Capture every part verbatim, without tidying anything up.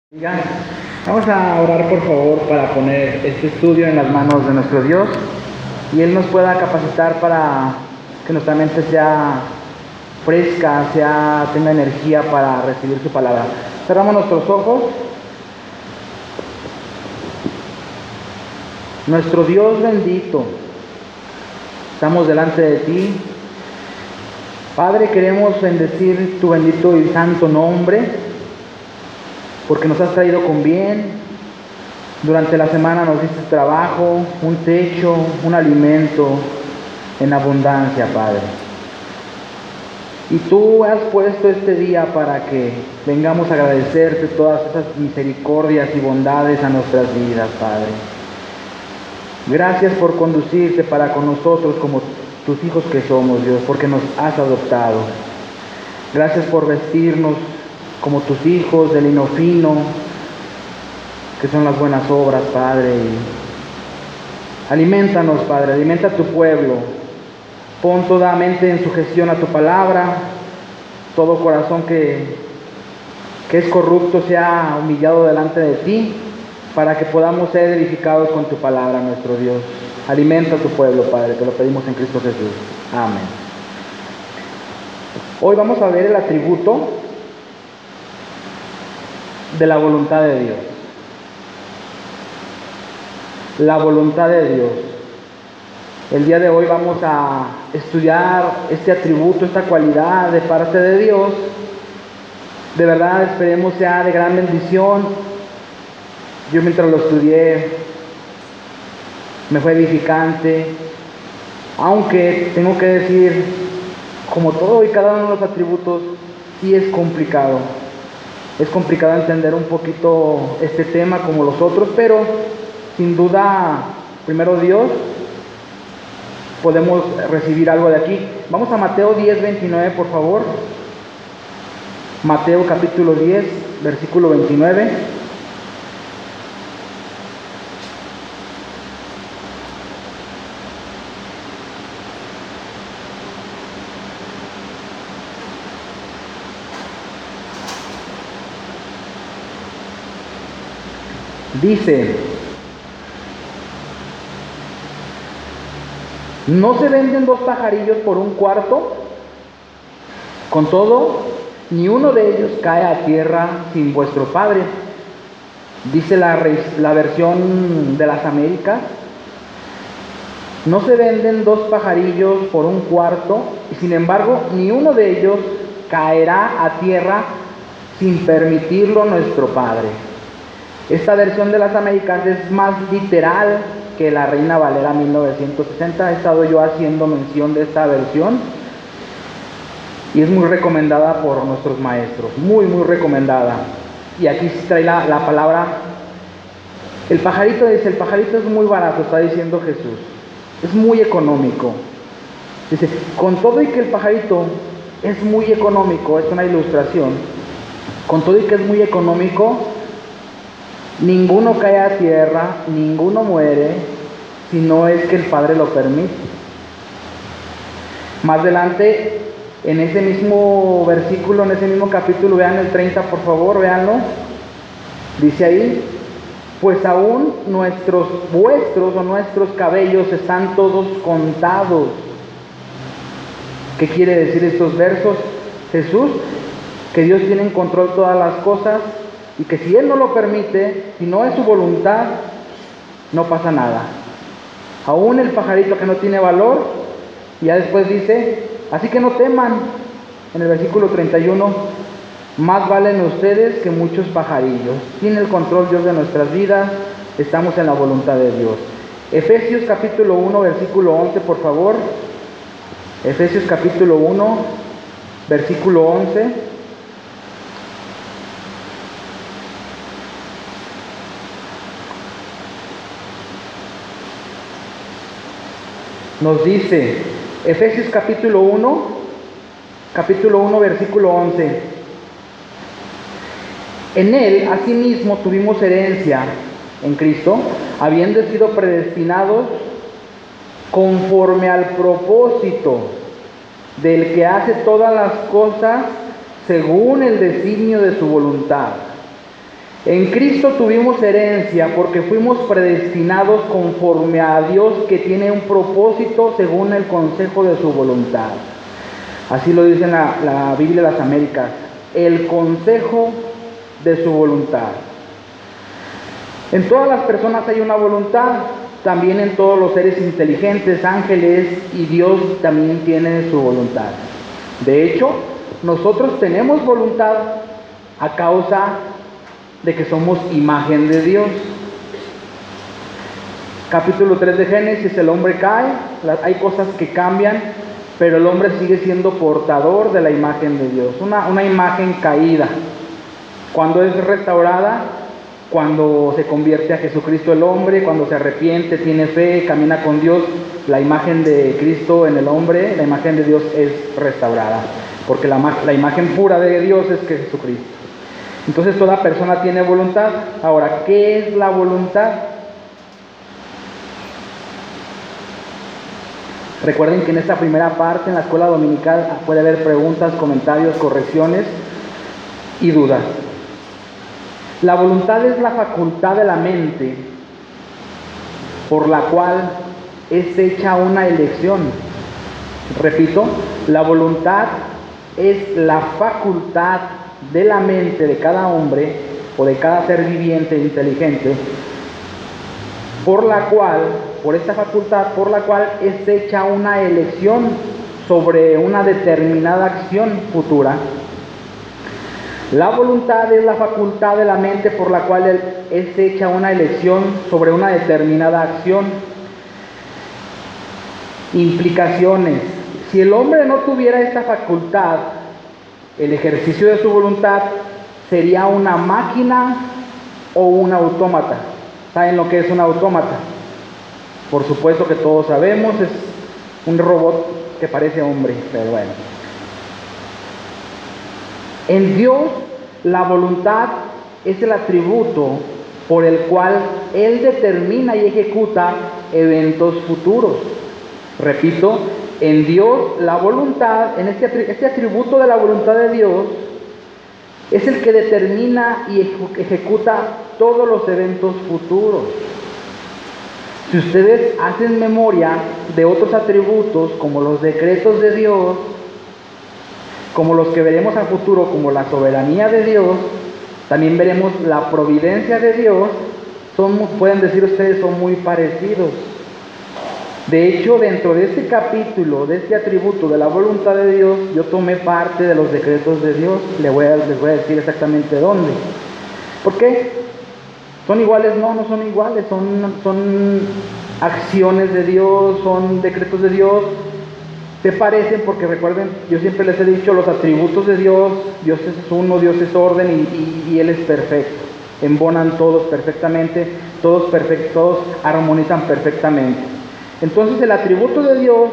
Ya, vamos a orar por favor para poner este estudio en las manos de nuestro Dios y Él nos pueda capacitar para que nuestra mente sea fresca, sea, tenga energía para recibir su palabra. Cerramos nuestros ojos. Nuestro Dios bendito, estamos delante de ti. Padre, queremos bendecir tu bendito y santo nombre, porque nos has traído con bien. Durante la semana nos diste trabajo, un techo, un alimento en abundancia, Padre. Y tú has puesto este día para que vengamos a agradecerte todas esas misericordias y bondades a nuestras vidas, Padre. Gracias por conducirte para con nosotros como tus hijos que somos, Dios, porque nos has adoptado. Gracias por vestirnos como tus hijos de lino fino, que son las buenas obras, Padre. Y aliméntanos, Padre, alimenta a tu pueblo. Pon toda mente en sujeción a tu palabra. Todo corazón que, que es corrupto sea humillado delante de ti, para que podamos ser edificados con tu palabra, nuestro Dios. Alimenta a tu pueblo, Padre, te lo pedimos en Cristo Jesús. Amén. Hoy vamos a ver el atributo de la voluntad de Dios. La voluntad de Dios. El día de hoy vamos a estudiar este atributo, esta cualidad de parte de Dios. De verdad esperemos sea de gran bendición. Yo mientras lo estudié me fue edificante, aunque tengo que decir, como todo y cada uno de los atributos, sí es complicado. Es complicado entender un poquito este tema como los otros, pero sin duda, primero Dios, podemos recibir algo de aquí. Vamos a Mateo diez, veintinueve, por favor. Mateo capítulo diez, versículo veintinueve. Dice: ¿no se venden dos pajarillos por un cuarto? Con todo, ni uno de ellos cae a tierra sin vuestro Padre. Dice la, la versión de las Américas: no se venden dos pajarillos por un cuarto, y sin embargo, ni uno de ellos caerá a tierra sin permitirlo nuestro Padre. Esta versión de las Américas es más literal que la Reina Valera mil novecientos sesenta. He estado yo haciendo mención de esta versión y es muy recomendada por nuestros maestros, muy muy recomendada. Y aquí se trae la, la palabra, el pajarito dice, el pajarito es muy barato, está diciendo Jesús, es muy económico. Dice, con todo y que el pajarito es muy económico, es una ilustración, con todo y que es muy económico, ninguno cae a tierra, ninguno muere, si no es que el Padre lo permite. Más adelante, en ese mismo versículo, en ese mismo capítulo, vean el treinta, por favor, véanlo. Dice ahí: pues aún nuestros, vuestros o nuestros cabellos están todos contados. ¿Qué quiere decir estos versos? Jesús, que Dios tiene en control todas las cosas, y que si Él no lo permite, si no es su voluntad, no pasa nada. Aún el pajarito que no tiene valor, y ya después dice, así que no teman, en el versículo treinta y uno, más valen ustedes que muchos pajarillos. Tiene el control Dios de nuestras vidas, estamos en la voluntad de Dios. Efesios capítulo uno, versículo once, por favor. Efesios capítulo uno, versículo once. Nos dice, Efesios capítulo uno, capítulo uno, versículo once. En Él, asimismo, tuvimos herencia en Cristo, habiendo sido predestinados conforme al propósito del que hace todas las cosas según el designio de su voluntad, En Cristo tuvimos herencia porque fuimos predestinados conforme a Dios, que tiene un propósito según el consejo de su voluntad. Así lo dice en la, la Biblia de las Américas, el consejo de su voluntad. En todas las personas hay una voluntad, también en todos los seres inteligentes, ángeles, y Dios también tiene su voluntad. De hecho, nosotros tenemos voluntad a causa de que somos imagen de Dios. Capítulo tres de Génesis, el hombre cae, hay cosas que cambian, pero el hombre sigue siendo portador de la imagen de Dios, una, una imagen caída. Cuando es restaurada, cuando se convierte a Jesucristo el hombre, cuando se arrepiente, tiene fe, camina con Dios, la imagen de Cristo en el hombre, la imagen de Dios es restaurada, porque la, la imagen pura de Dios es que Jesucristo. Entonces toda persona tiene voluntad. Ahora, ¿qué es la voluntad? Recuerden que en esta primera parte, en la escuela dominical, puede haber preguntas, comentarios, correcciones y dudas. La voluntad es la facultad de la mente por la cual es hecha una elección. Repito, la voluntad es la facultad de la mente de cada hombre o de cada ser viviente e inteligente, por la cual, por esta facultad, por la cual es hecha una elección sobre una determinada acción futura. La voluntad es la facultad de la mente por la cual es hecha una elección sobre una determinada acción. Implicaciones. Si el hombre no tuviera esta facultad, el ejercicio de su voluntad sería una máquina o un autómata. ¿Saben lo que es un autómata? Por supuesto que todos sabemos, es un robot que parece hombre, pero bueno. En Dios, la voluntad es el atributo por el cual Él determina y ejecuta eventos futuros. Repito, en Dios la voluntad, en este, este atributo de la voluntad de Dios, es el que determina y ejecuta todos los eventos futuros. Si ustedes hacen memoria de otros atributos, como los decretos de Dios, como los que veremos a futuro, como la soberanía de Dios, también veremos la providencia de Dios, son, pueden decir ustedes, son muy parecidos. De hecho, dentro de este capítulo, de este atributo de la voluntad de Dios, yo tomé parte de los decretos de Dios. Les voy a, les voy a decir exactamente dónde. ¿Por qué? ¿Son iguales? No, no son iguales. Son, son acciones de Dios, son decretos de Dios. Se parecen porque recuerden, yo siempre les he dicho, los atributos de Dios, Dios es uno, Dios es orden y, y, y Él es perfecto. Embonan todos perfectamente, todos perfectos, todos armonizan perfectamente. Entonces el atributo de Dios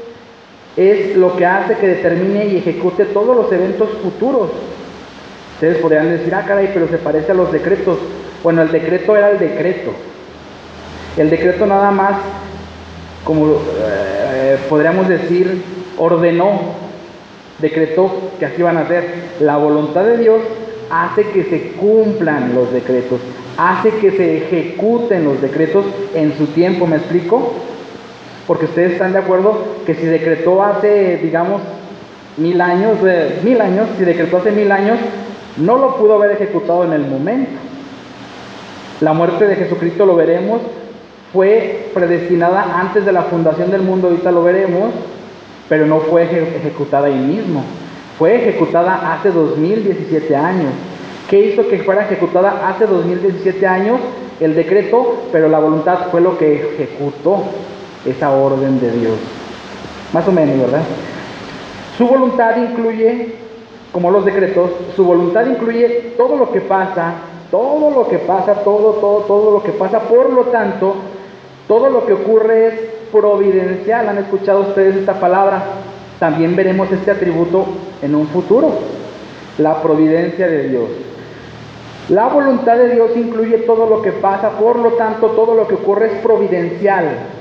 es lo que hace que determine y ejecute todos los eventos futuros. Ustedes podrían decir, ah caray, pero se parece a los decretos. Bueno, el decreto era el decreto. El decreto nada más, como eh, podríamos decir, ordenó, decretó que así van a hacer. La voluntad de Dios hace que se cumplan los decretos, hace que se ejecuten los decretos en su tiempo, ¿me explico? Porque ustedes están de acuerdo que si decretó hace, digamos, mil años, eh, mil años, si decretó hace mil años, no lo pudo haber ejecutado en el momento. La muerte de Jesucristo, lo veremos, fue predestinada antes de la fundación del mundo, ahorita lo veremos, pero no fue ejecutada ahí mismo. Fue ejecutada hace dos mil diecisiete años. ¿Qué hizo que fuera ejecutada hace dos mil diecisiete años? El decreto, pero la voluntad fue lo que ejecutó esa orden de Dios. Más o menos, ¿verdad? Su voluntad incluye, como los decretos, su voluntad incluye todo lo que pasa, todo lo que pasa, todo, todo, todo lo que pasa. Por lo tanto, todo lo que ocurre es providencial. ¿Han escuchado ustedes esta palabra? También veremos este atributo en un futuro, la providencia de Dios. La voluntad de Dios incluye todo lo que pasa, por lo tanto, todo lo que ocurre es providencial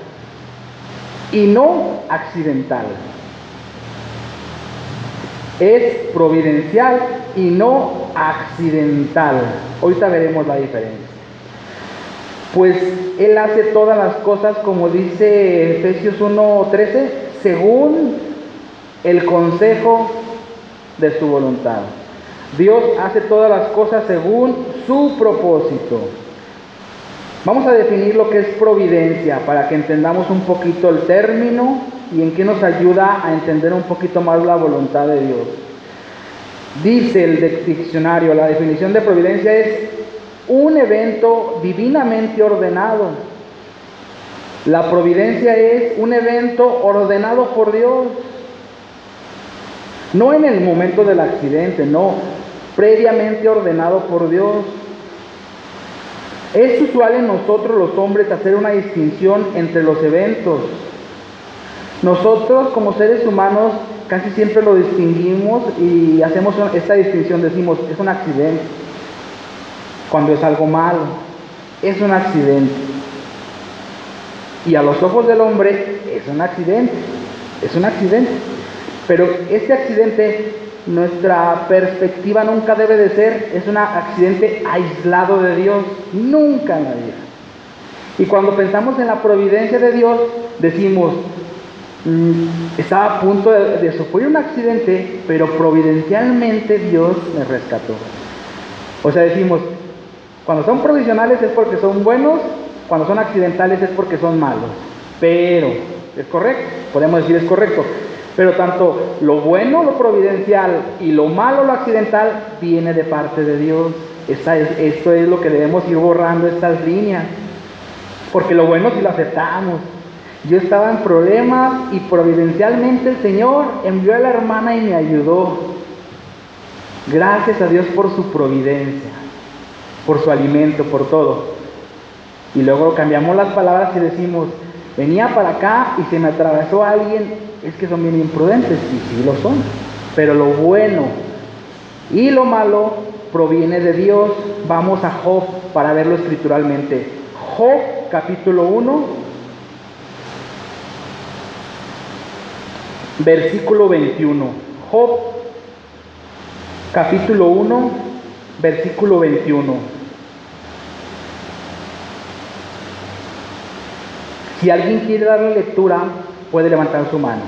y no accidental. Es providencial y no accidental. Ahorita veremos la diferencia. Pues Él hace todas las cosas, como dice Efesios uno trece, según el consejo de su voluntad. Dios hace todas las cosas según su propósito. Vamos a definir lo que es providencia para que entendamos un poquito el término y en qué nos ayuda a entender un poquito más la voluntad de Dios. Dice el diccionario, la definición de providencia es un evento divinamente ordenado. La providencia es un evento ordenado por Dios. No en el momento del accidente, no, previamente ordenado por Dios. Es usual en nosotros los hombres hacer una distinción entre los eventos. Nosotros como seres humanos casi siempre lo distinguimos y hacemos esta distinción, decimos, es un accidente. Cuando es algo malo, es un accidente. Y a los ojos del hombre es un accidente, es un accidente. Pero este accidente, nuestra perspectiva nunca debe de ser, es un accidente aislado de Dios, nunca en la vida. Y cuando pensamos en la providencia de Dios, decimos, mmm, estaba a punto de, de sufrir un accidente, pero providencialmente Dios me rescató. O sea, decimos, cuando son provisionales es porque son buenos, cuando son accidentales es porque son malos. Pero, ¿es correcto? Podemos decir es correcto. Pero tanto lo bueno, lo providencial, y lo malo, lo accidental, viene de parte de Dios. Esta es, esto es lo que debemos ir borrando, estas líneas. Porque lo bueno sí lo aceptamos. Yo estaba en problemas y providencialmente el Señor envió a la hermana y me ayudó. Gracias a Dios por su providencia, por su alimento, por todo. Y luego cambiamos las palabras y decimos, venía para acá y se me atravesó alguien. Es que son bien imprudentes, y sí lo son. Pero lo bueno y lo malo proviene de Dios. Vamos a Job para verlo escrituralmente. Job capítulo uno, versículo veintiuno. Job capítulo uno, versículo veintiuno. Si alguien quiere darle lectura, puede levantar su mano.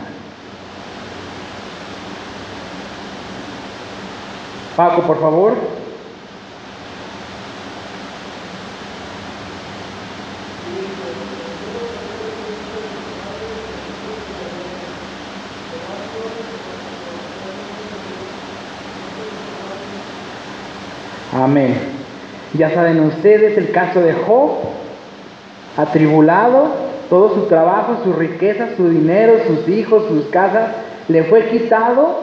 Paco, por favor. Amén. Ya saben ustedes el caso de Job, atribulado. Todo su trabajo, sus riquezas, su dinero, sus hijos, sus casas, le fue quitado.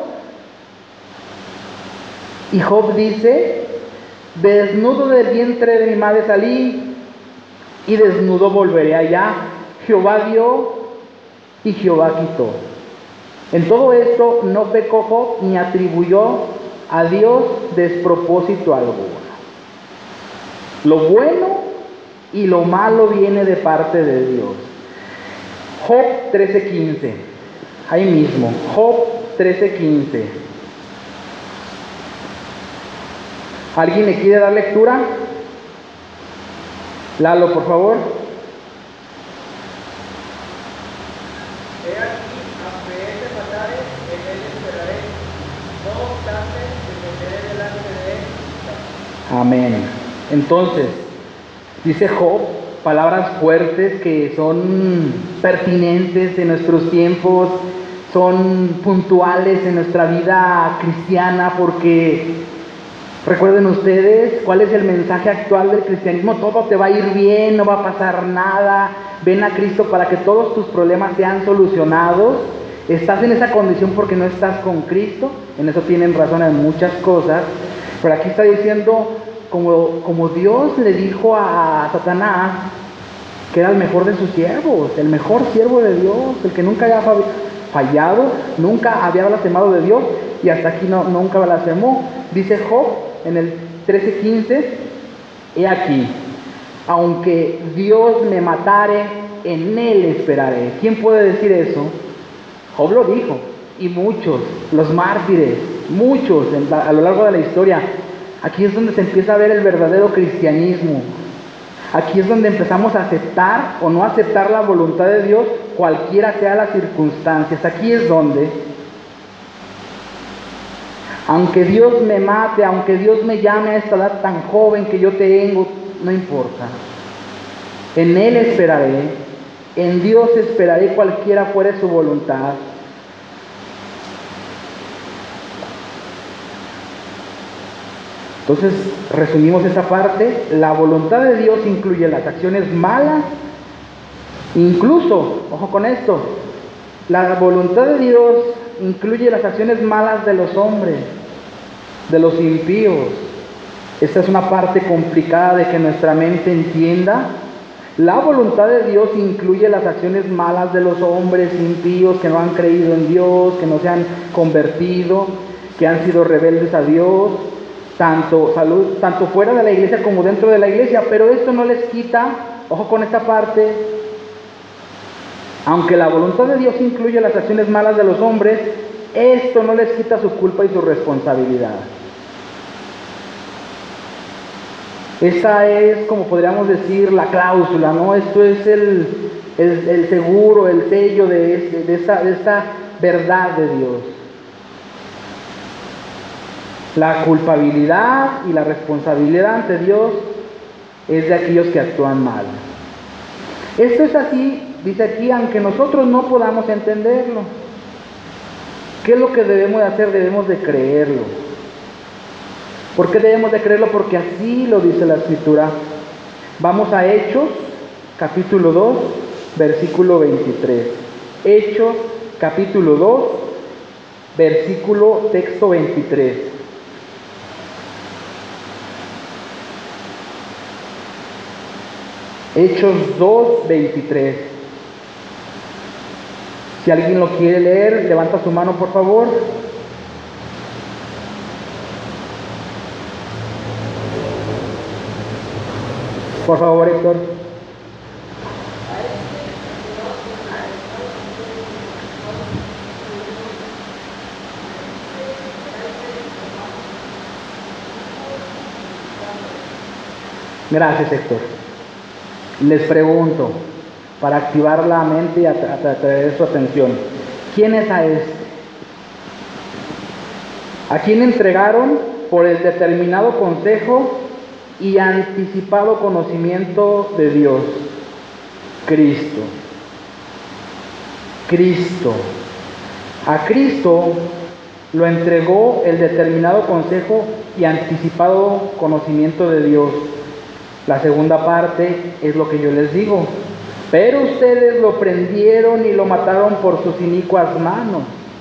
Y Job dice, desnudo del vientre de mi madre salí, y desnudo volveré allá. Jehová dio, y Jehová quitó. En todo esto no pecó Job, ni atribuyó a Dios despropósito alguno. Lo bueno y lo malo viene de parte de Dios. Job trece quince, ahí mismo, Job trece quince. ¿Alguien le quiere dar lectura? Lalo, por favor. He aquí, aunque él te matare, en él esperaré, no obstante, defenderé delante de él. Amén. Entonces, dice Job, palabras fuertes que son pertinentes en nuestros tiempos, son puntuales en nuestra vida cristiana, porque recuerden ustedes cuál es el mensaje actual del cristianismo: todo te va a ir bien, no va a pasar nada, ven a Cristo para que todos tus problemas sean solucionados. Estás en esa condición porque no estás con Cristo. En eso tienen razón en muchas cosas, pero aquí está diciendo, Como, como Dios le dijo a Satanás que era el mejor de sus siervos, el mejor siervo de Dios, el que nunca había fallado, nunca había blasfemado de Dios, y hasta aquí no, nunca blasfemó. Dice Job en el trece quince, he aquí, aunque Dios me matare, en él esperaré. ¿Quién puede decir eso? Job lo dijo, y muchos, los mártires, muchos a lo largo de la historia. Aquí es donde se empieza a ver el verdadero cristianismo. Aquí es donde empezamos a aceptar o no aceptar la voluntad de Dios, cualquiera sea las circunstancias. Aquí es donde, aunque Dios me mate, aunque Dios me llame a esta edad tan joven que yo tengo, no importa. En Él esperaré, en Dios esperaré cualquiera fuere su voluntad. Entonces, resumimos esa parte. La voluntad de Dios incluye las acciones malas, incluso, ojo con esto, la voluntad de Dios incluye las acciones malas de los hombres, de los impíos. Esta es una parte complicada de que nuestra mente entienda. La voluntad de Dios incluye las acciones malas de los hombres impíos que no han creído en Dios, que no se han convertido, que han sido rebeldes a Dios, tanto, salud, tanto fuera de la iglesia como dentro de la iglesia. Pero esto no les quita, ojo con esta parte, aunque la voluntad de Dios incluye las acciones malas de los hombres, esto no les quita su culpa y su responsabilidad. Esa es, como podríamos decir, la cláusula, ¿no? Esto es el, el, el seguro, el sello de, este, de, esta, de esta verdad de Dios. La culpabilidad y la responsabilidad ante Dios es de aquellos que actúan mal. Esto es así, dice aquí, aunque nosotros no podamos entenderlo. ¿Qué es lo que debemos de hacer? Debemos de creerlo. ¿Por qué debemos de creerlo? Porque así lo dice la Escritura. Vamos a Hechos, capítulo dos, versículo veintitrés. Hechos, capítulo dos, versículo, texto veintitrés. Hechos dos, veintitrés. Si alguien lo quiere leer, levanta su mano, por favor. Por favor, Héctor. Gracias, Héctor. Les pregunto, para activar la mente y atraer su atención, ¿quién es a este? ¿A quién entregaron por el determinado consejo y anticipado conocimiento de Dios? Cristo. Cristo. A Cristo lo entregó el determinado consejo y anticipado conocimiento de Dios. La segunda parte es lo que yo les digo. Pero ustedes lo prendieron y lo mataron por sus inicuas manos.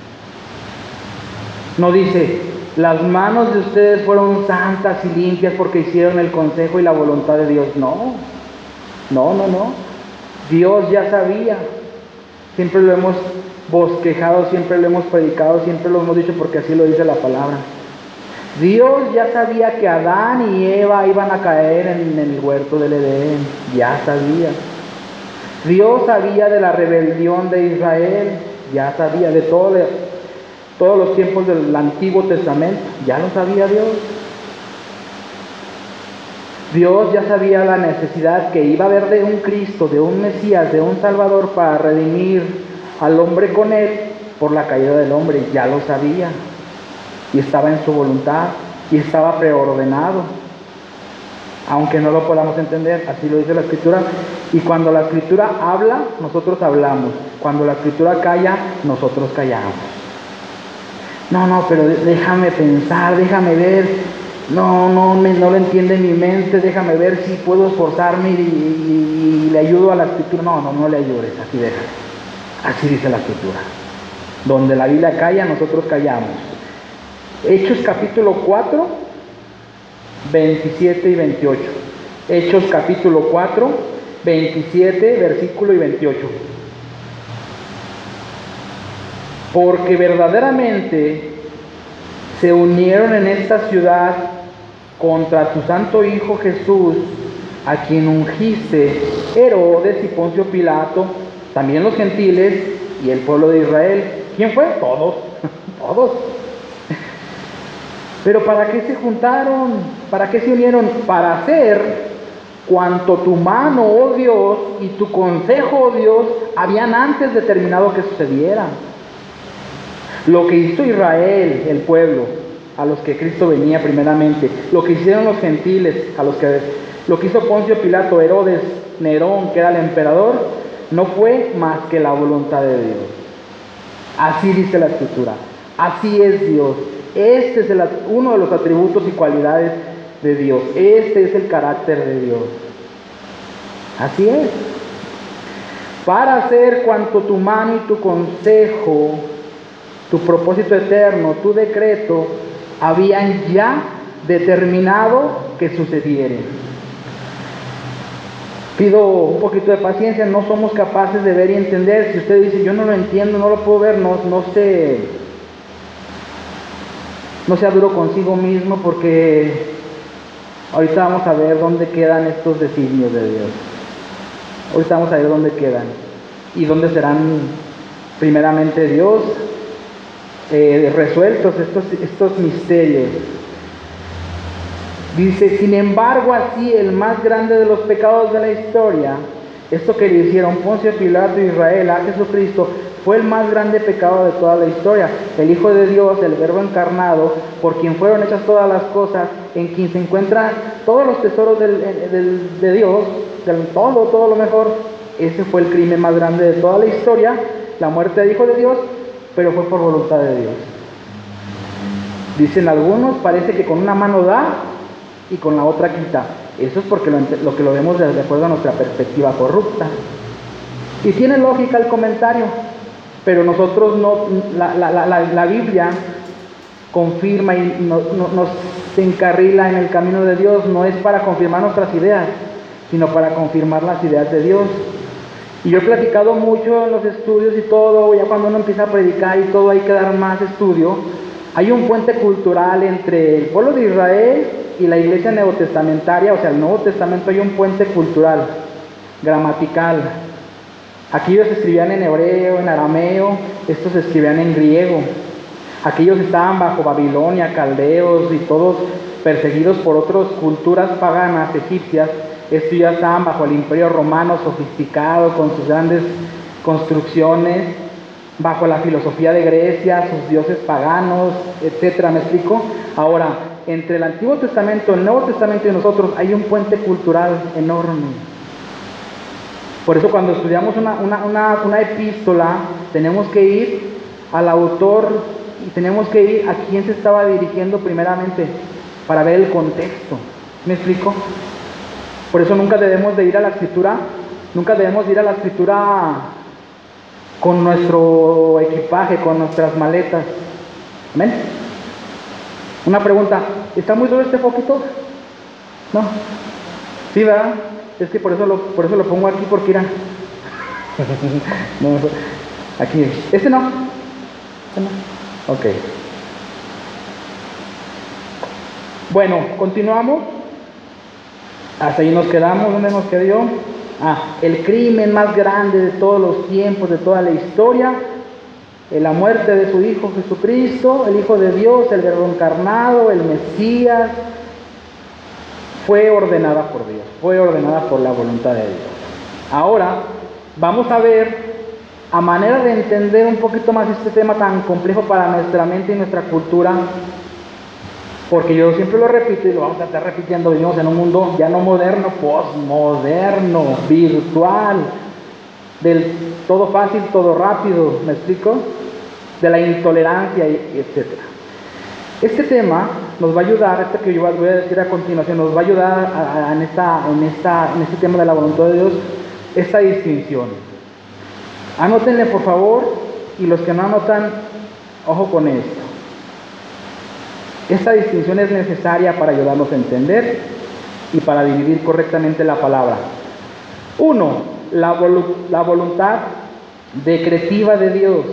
No dice, las manos de ustedes fueron santas y limpias porque hicieron el consejo y la voluntad de Dios. No, no, no, no. Dios ya sabía. Siempre lo hemos bosquejado, siempre lo hemos predicado, siempre lo hemos dicho porque así lo dice la palabra. Dios ya sabía que Adán y Eva iban a caer en el huerto del Edén. Ya sabía. Dios sabía de la rebelión de Israel. Ya sabía de todo, de todos los tiempos del Antiguo Testamento. Ya lo sabía Dios. Dios ya sabía la necesidad que iba a haber de un Cristo, de un Mesías, de un Salvador para redimir al hombre con él por la caída del hombre. Ya lo sabía. Y estaba en su voluntad y estaba preordenado, aunque no lo podamos entender, así lo dice la Escritura. Y cuando la Escritura habla, nosotros hablamos. Cuando la Escritura calla, nosotros callamos. No, no, pero déjame pensar, déjame ver. No, no, me, no lo entiende mi mente, déjame ver si puedo esforzarme y, y, y le ayudo a la Escritura. No, no, no le ayudes, así déjame. Así dice la Escritura. Donde la Biblia calla, nosotros callamos. Hechos capítulo cuatro, veintisiete y veintiocho. Hechos capítulo cuatro, veintisiete, versículo y veintiocho. Porque verdaderamente se unieron en esta ciudad contra tu santo Hijo Jesús, a quien ungiste Herodes y Poncio Pilato, también los gentiles y el pueblo de Israel. ¿Quién fue? Todos, todos. Pero ¿para qué se juntaron? ¿Para qué se unieron? Para hacer cuanto tu mano, oh Dios, y tu consejo, oh Dios, habían antes determinado que sucediera. Lo que hizo Israel, el pueblo, a los que Cristo venía primeramente, lo que hicieron los gentiles, a los que, lo que hizo Poncio Pilato, Herodes, Nerón, que era el emperador, no fue más que la voluntad de Dios. Así dice la Escritura. Así es Dios. Este es el, uno de los atributos y cualidades de Dios. Este es el carácter de Dios. Así es. Para hacer cuanto tu mano y tu consejo, tu propósito eterno, tu decreto, habían ya determinado que sucediera. Pido un poquito de paciencia, no somos capaces de ver y entender. Si usted dice, yo no lo entiendo, no lo puedo ver, no, no sé, no sea duro consigo mismo, porque ahorita vamos a ver dónde quedan estos designios de Dios. Ahorita vamos a ver dónde quedan y dónde serán primeramente Dios eh, resueltos estos, estos misterios. Dice, sin embargo, así el más grande de los pecados de la historia, esto que le hicieron Poncio Pilato y Israel a Jesucristo, fue el más grande pecado de toda la historia. El Hijo de Dios, el Verbo encarnado, por quien fueron hechas todas las cosas, en quien se encuentran todos los tesoros del, del, de Dios, del todo, todo lo mejor. Ese fue el crimen más grande de toda la historia, la muerte del Hijo de Dios, pero fue por voluntad de Dios. Dicen algunos, parece que con una mano da y con la otra quita. Eso es porque lo, lo que lo vemos de acuerdo a nuestra perspectiva corrupta. Y tiene lógica el comentario, pero nosotros no, la, la, la, la Biblia confirma y no, no, nos encarrila en el camino de Dios, no es para confirmar nuestras ideas, sino para confirmar las ideas de Dios. Y yo he platicado mucho en los estudios y todo, ya cuando uno empieza a predicar y todo hay que dar más estudio. Hay un puente cultural entre el pueblo de Israel y la iglesia neotestamentaria, o sea, el Nuevo Testamento. Hay un puente cultural, gramatical. Aquellos escribían en hebreo, en arameo, estos escribían en griego. Aquellos estaban bajo Babilonia, caldeos y todos perseguidos por otras culturas paganas, egipcias. Estos ya estaban bajo el imperio romano sofisticado, con sus grandes construcciones, bajo la filosofía de Grecia, sus dioses paganos, etcétera. ¿Me explico? Ahora, entre el Antiguo Testamento, el Nuevo Testamento y nosotros hay un puente cultural enorme. Por eso cuando estudiamos una, una, una, una epístola, tenemos que ir al autor y tenemos que ir a quién se estaba dirigiendo primeramente para ver el contexto. ¿Me explico? Por eso nunca debemos de ir a la Escritura, nunca debemos de ir a la Escritura con nuestro equipaje, con nuestras maletas. ¿Amén? Una pregunta, ¿está muy duro este foquito? ¿No? ¿Sí, verdad? Es que por eso lo, por eso lo pongo aquí, porque irá. No, aquí. ¿Este no? ¿Este no? Ok. Bueno, continuamos. Hasta ahí nos quedamos. ¿Dónde nos quedó? Ah, el crimen más grande de todos los tiempos, de toda la historia, la muerte de su Hijo Jesucristo, el Hijo de Dios, el Verbo encarnado, el Mesías, fue ordenada por Dios, fue ordenada por la voluntad de Dios. Ahora vamos a ver, a manera de entender un poquito más este tema tan complejo para nuestra mente y nuestra cultura, porque yo siempre lo repito y lo vamos a estar repitiendo, vivimos en un mundo ya no moderno, postmoderno, virtual, del todo fácil, todo rápido, ¿me explico? De la intolerancia, etcétera. Este tema nos va a ayudar, este que yo voy a decir a continuación, nos va a ayudar a, a, en, esta, en, esta, en este tema de la voluntad de Dios, esta distinción. Anótenle por favor, y los que no anotan, ojo con esto. Esta distinción es necesaria para ayudarnos a entender y para dividir correctamente la palabra. Uno, la, volu- la voluntad decretiva de Dios.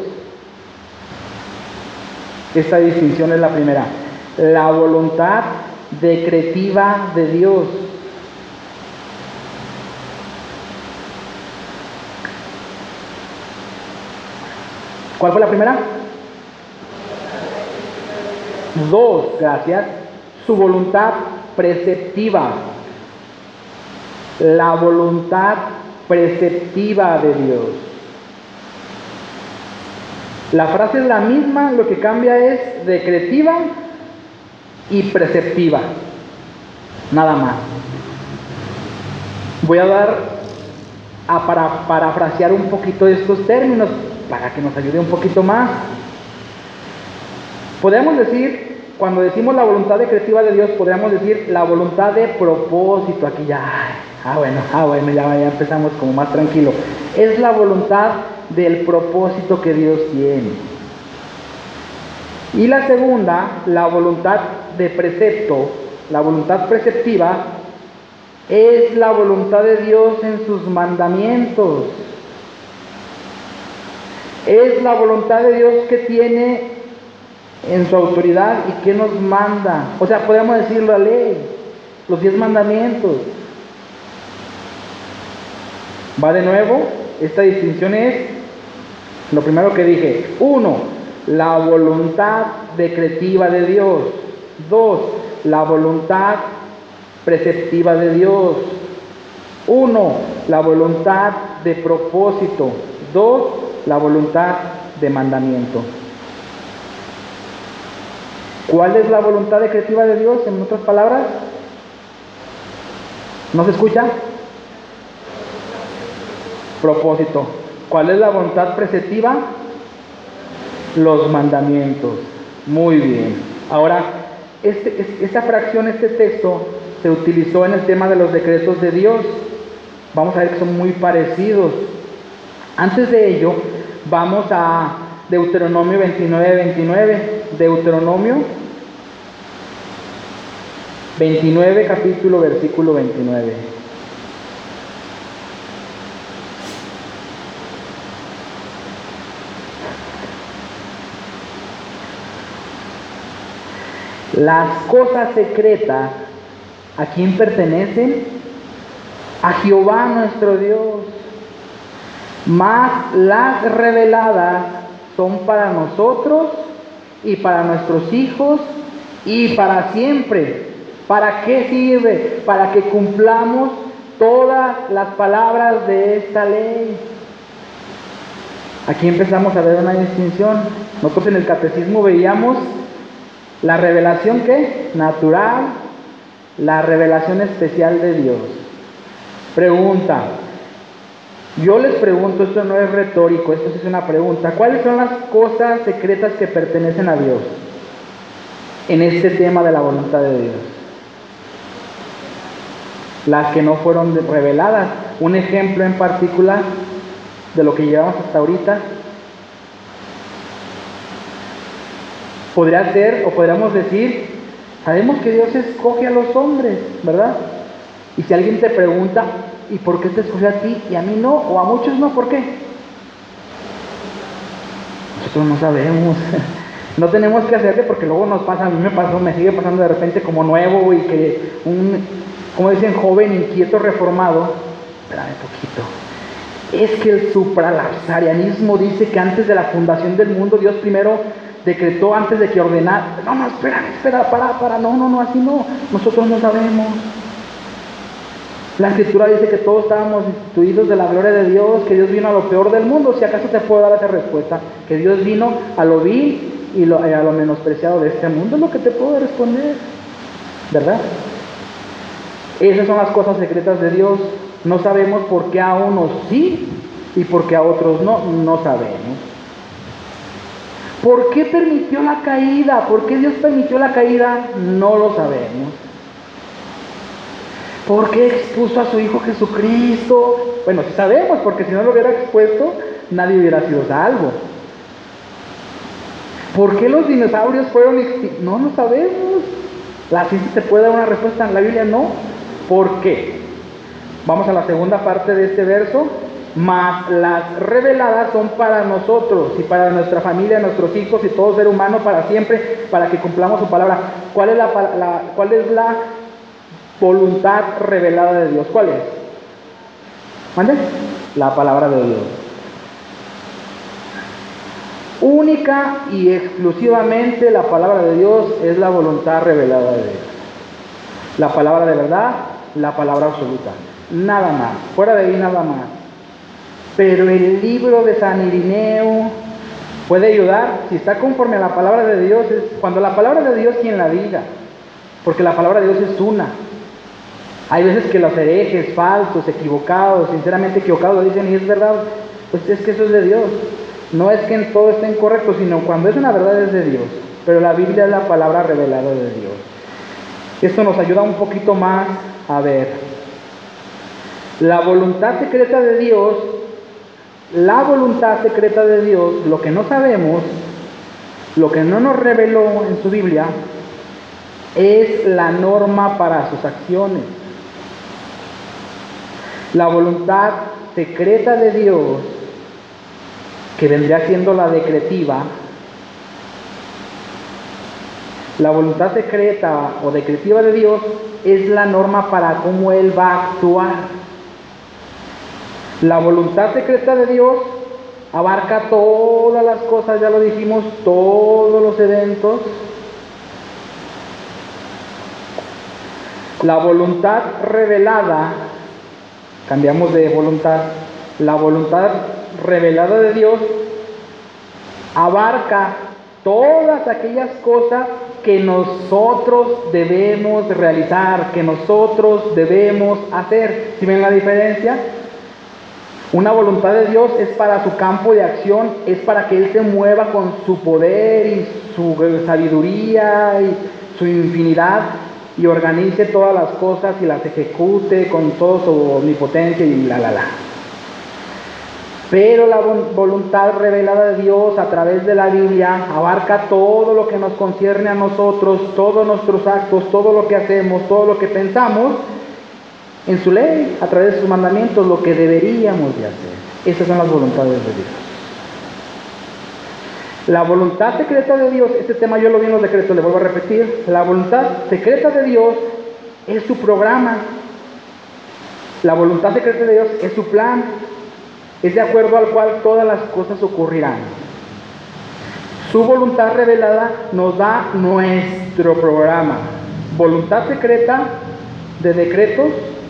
Esta distinción es la primera. La voluntad decretiva de Dios. ¿Cuál fue la primera? Dos, gracias, su voluntad preceptiva. La voluntad preceptiva de Dios. La frase es la misma, lo que cambia es decretiva y preceptiva. Nada más. Voy a dar a para, parafrasear un poquito de estos términos para que nos ayude un poquito más. Podemos decir, cuando decimos la voluntad decretiva de Dios, podríamos decir la voluntad de propósito. Aquí ya, ah bueno, ah bueno, ya, ya empezamos como más tranquilo. Es la voluntad del propósito que Dios tiene. Y la segunda, la voluntad de precepto, la voluntad preceptiva, es la voluntad de Dios en sus mandamientos. Es la voluntad de Dios que tiene en su autoridad y que nos manda. O sea, podemos decir la ley, los diez mandamientos. Va de nuevo, esta distinción es, lo primero que dije, uno, la voluntad decretiva de Dios. Dos, la voluntad preceptiva de Dios. Uno, la voluntad de propósito. Dos, la voluntad de mandamiento. ¿Cuál es la voluntad decretiva de Dios? En otras palabras, ¿no se escucha? Propósito. ¿Cuál es la voluntad preceptiva? Los mandamientos. Muy bien. Ahora, este, esta fracción, este texto, se utilizó en el tema de los decretos de Dios. Vamos a ver que son muy parecidos. Antes de ello, vamos a Deuteronomio veintinueve, veintinueve. Deuteronomio veintinueve, capítulo, versículo veintinueve. Las cosas secretas, ¿a quién pertenecen? A Jehová nuestro Dios. Mas las reveladas son para nosotros y para nuestros hijos y para siempre. ¿Para qué sirve? Para que cumplamos todas las palabras de esta ley. Aquí empezamos a ver una distinción. Nosotros en el catecismo veíamos la revelación ¿qué? Natural, la revelación especial de Dios. Pregunta. Yo les pregunto, esto no es retórico, esto es una pregunta. ¿Cuáles son las cosas secretas que pertenecen a Dios en este tema de la voluntad de Dios? Las que no fueron reveladas. Un ejemplo en particular de lo que llevamos hasta ahorita. Podría ser, o podríamos decir, sabemos que Dios escoge a los hombres, ¿verdad? Y si alguien te pregunta, ¿y por qué te escogió a ti y a mí no? O a muchos no, ¿por qué? Nosotros no sabemos. No tenemos que hacerle porque luego nos pasa, a mí me pasó, me sigue pasando de repente como nuevo y que un, como dicen, joven, inquieto, reformado. Espérame poquito. Es que el supralapsarianismo dice que antes de la fundación del mundo, Dios primero decretó antes de que ordenara. No, no, espera, espera, para, para, no, no, no, así no. Nosotros no sabemos. La Escritura dice que todos estábamos instituidos de la gloria de Dios, que Dios vino a lo peor del mundo. Si acaso te puedo dar esa respuesta, que Dios vino a lo vil y lo, a lo menospreciado de este mundo, es lo que te puedo responder, ¿verdad? Esas son las cosas secretas de Dios. No sabemos por qué a unos sí y por qué a otros no, no sabemos. ¿Por qué permitió la caída? ¿Por qué Dios permitió la caída? No lo sabemos. ¿Por qué expuso a su Hijo Jesucristo? Bueno, sí sabemos, porque si no lo hubiera expuesto, nadie hubiera sido salvo. ¿Por qué los dinosaurios fueron extintos? No lo sabemos. La ciencia te puede dar una respuesta, en la Biblia no. ¿Por qué? Vamos a la segunda parte de este verso. Mas las reveladas son para nosotros y para nuestra familia, nuestros hijos y todo ser humano para siempre, para que cumplamos su palabra. ¿Cuál es la, la, cuál es la voluntad revelada de Dios? ¿Cuál es? ¿Mande? La palabra de Dios. Única y exclusivamente la palabra de Dios es la voluntad revelada de Dios. La palabra de verdad, la palabra absoluta. Nada más, fuera de ahí nada más. Pero el libro de San Irineo puede ayudar, si está conforme a la palabra de Dios, es cuando la palabra de Dios quien la diga, porque la palabra de Dios es una. Hay veces que los herejes, falsos, equivocados, sinceramente equivocados, lo dicen y es verdad, pues es que eso es de Dios. No es que en todo esté incorrecto, sino cuando es una verdad es de Dios. Pero la Biblia es la palabra revelada de Dios. Esto nos ayuda un poquito más a ver. La voluntad secreta de Dios, la voluntad secreta de Dios, lo que no sabemos, lo que no nos reveló en su Biblia, es la norma para sus acciones. La voluntad secreta de Dios, que vendría siendo la decretiva, la voluntad secreta o decretiva de Dios es la norma para cómo Él va a actuar. La voluntad secreta de Dios abarca todas las cosas, ya lo dijimos, todos los eventos. La voluntad revelada, cambiamos de voluntad, la voluntad revelada de Dios abarca todas aquellas cosas que nosotros debemos realizar, que nosotros debemos hacer. ¿Sí ven la diferencia? Una voluntad de Dios es para su campo de acción, es para que Él se mueva con su poder y su sabiduría y su infinidad y organice todas las cosas y las ejecute con toda su omnipotencia y la la la. Pero la voluntad revelada de Dios a través de la Biblia abarca todo lo que nos concierne a nosotros, todos nuestros actos, todo lo que hacemos, todo lo que pensamos en su ley, a través de sus mandamientos, lo que deberíamos de hacer. Esas son las voluntades de Dios. La voluntad secreta de Dios, este tema yo lo vi en los decretos, le vuelvo a repetir, la voluntad secreta de Dios es su programa. La voluntad secreta de Dios es su plan. Es de acuerdo al cual todas las cosas ocurrirán. Su voluntad revelada nos da nuestro programa. Voluntad secreta de decretos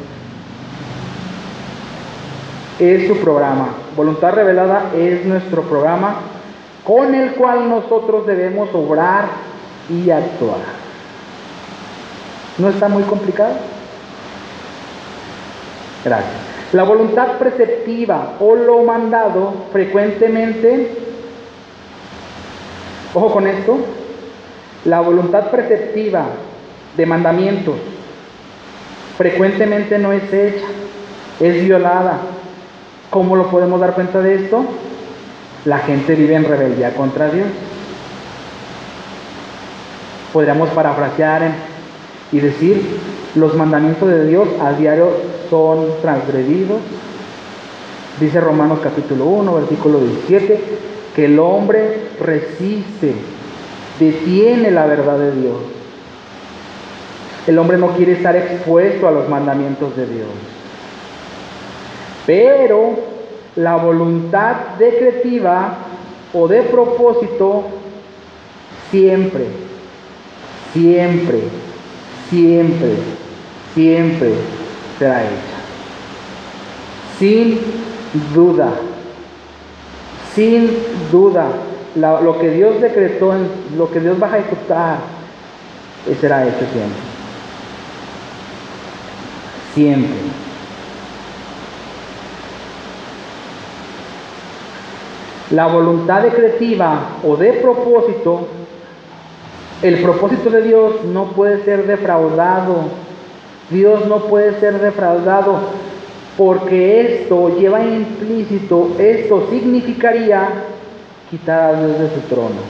es su programa. Voluntad revelada es nuestro programa con el cual nosotros debemos obrar y actuar. ¿No está muy complicado? Gracias. La voluntad preceptiva o lo mandado frecuentemente, ojo con esto, la voluntad preceptiva de mandamientos frecuentemente no es hecha, es violada. ¿Cómo lo podemos dar cuenta de esto? La gente vive en rebeldía contra Dios. Podríamos parafrasear en, y decir, los mandamientos de Dios a diario son transgredidos. Dice Romanos capítulo uno, versículo diecisiete, que el hombre resiste, detiene la verdad de Dios. El hombre no quiere estar expuesto a los mandamientos de Dios. Pero la voluntad decretiva o de propósito siempre, siempre, siempre, siempre será hecha. Sin duda, sin duda, la, lo que Dios decretó, lo que Dios va a ejecutar, será hecho siempre. Siempre. La voluntad decretiva o de propósito, el propósito de Dios no puede ser defraudado. Dios no puede ser defraudado porque esto lleva implícito, esto significaría quitar a Dios de su trono.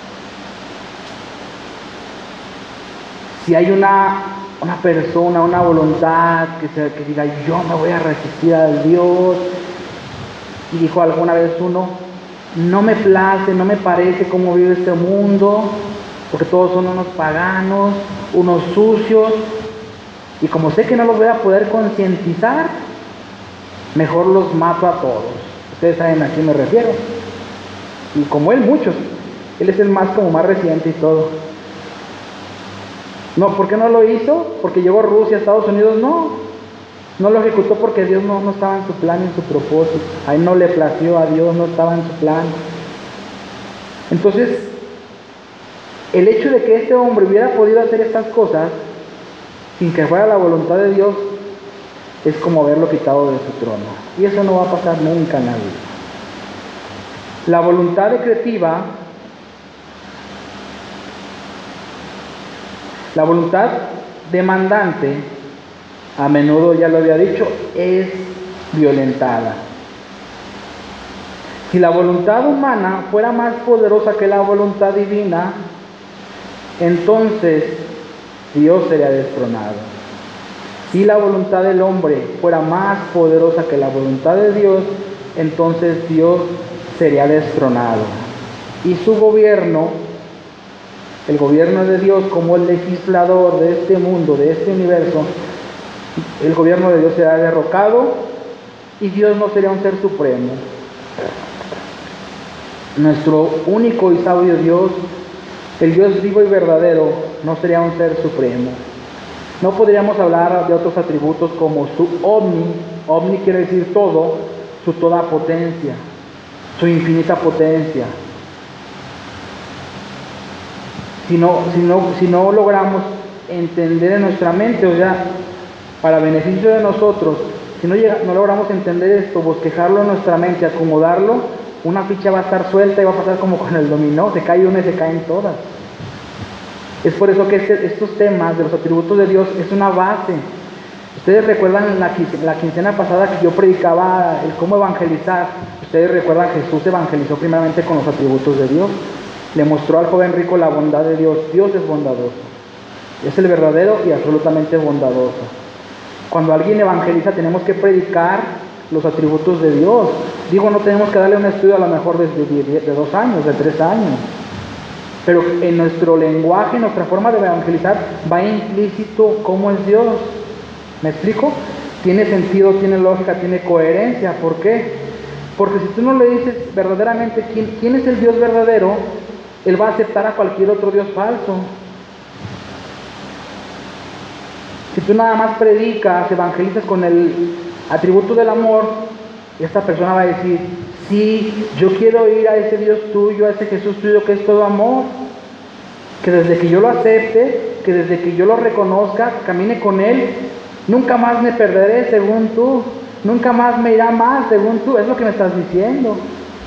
Si hay una, una persona, una voluntad que, se, que diga yo me voy a resistir a Dios, y dijo alguna vez uno, no me place, no me parece cómo vive este mundo, porque todos son unos paganos, unos sucios, y como sé que no los voy a poder concientizar, mejor los mato a todos. Ustedes saben a quién me refiero. Y como él, muchos. Él es el más como más reciente y todo. No, ¿por qué no lo hizo? Porque llegó Rusia, Estados Unidos, no. No lo ejecutó porque Dios no, no estaba en su plan, en su propósito. A él no le plació, a Dios no estaba en su plan. Entonces, el hecho de que este hombre hubiera podido hacer estas cosas sin que fuera la voluntad de Dios es como haberlo quitado de su trono. Y eso no va a pasar nunca a nadie. La voluntad decretiva, la voluntad demandante, a menudo, ya lo había dicho, es violentada. Si la voluntad humana fuera más poderosa que la voluntad divina, entonces Dios sería destronado. Si la voluntad del hombre fuera más poderosa que la voluntad de Dios, entonces Dios sería destronado. Y su gobierno, el gobierno de Dios como el legislador de este mundo, de este universo, el gobierno de Dios será derrocado y Dios no sería un ser supremo. Nuestro único y sabio Dios, el Dios vivo y verdadero, no sería un ser supremo. No podríamos hablar de otros atributos como su omni, omni quiere decir todo, su toda potencia, su infinita potencia. Si no, si no, si no logramos entender en nuestra mente, o sea, para beneficio de nosotros, si no, llega, no logramos entender esto, bosquejarlo en nuestra mente, acomodarlo, una ficha va a estar suelta y va a pasar como con el dominó, se cae una y se caen todas. Es por eso que este, estos temas de los atributos de Dios es una base. Ustedes recuerdan la, la quincena pasada que yo predicaba el cómo evangelizar. Ustedes recuerdan que Jesús evangelizó primeramente con los atributos de Dios. Le mostró al joven rico la bondad de Dios. Dios es bondadoso. Es el verdadero y absolutamente bondadoso. Cuando alguien evangeliza tenemos que predicar los atributos de Dios. Digo, no tenemos que darle un estudio a lo mejor de, de, de dos años, de tres años. Pero en nuestro lenguaje, en nuestra forma de evangelizar, va implícito cómo es Dios. ¿Me explico? Tiene sentido, tiene lógica, tiene coherencia. ¿Por qué? Porque si tú no le dices verdaderamente quién, quién es el Dios verdadero, Él va a aceptar a cualquier otro Dios falso. Si tú nada más predicas, evangelizas con el atributo del amor, esta persona va a decir, sí, yo quiero ir a ese Dios tuyo, a ese Jesús tuyo que es todo amor, que desde que yo lo acepte, que desde que yo lo reconozca, camine con Él, nunca más me perderé según tú, nunca más me irá más según tú, es lo que me estás diciendo.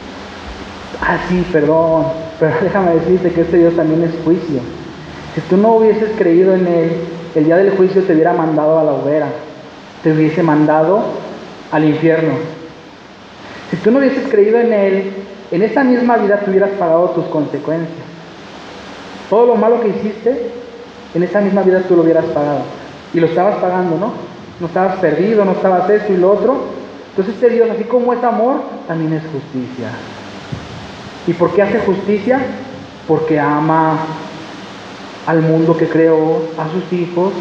Ah, sí, perdón, pero déjame decirte que este Dios también es juicio. Si tú no hubieses creído en Él, el día del juicio te hubiera mandado a la hoguera, te hubiese mandado al infierno. Si tú no hubieses creído en Él, en esta misma vida te hubieras pagado tus consecuencias. Todo lo malo que hiciste, en esta misma vida tú lo hubieras pagado. Y lo estabas pagando, ¿no? No estabas perdido, no estabas esto y lo otro. Entonces este Dios, así como es amor, también es justicia. ¿Y por qué hace justicia? Porque ama al mundo que creó, a sus hijos.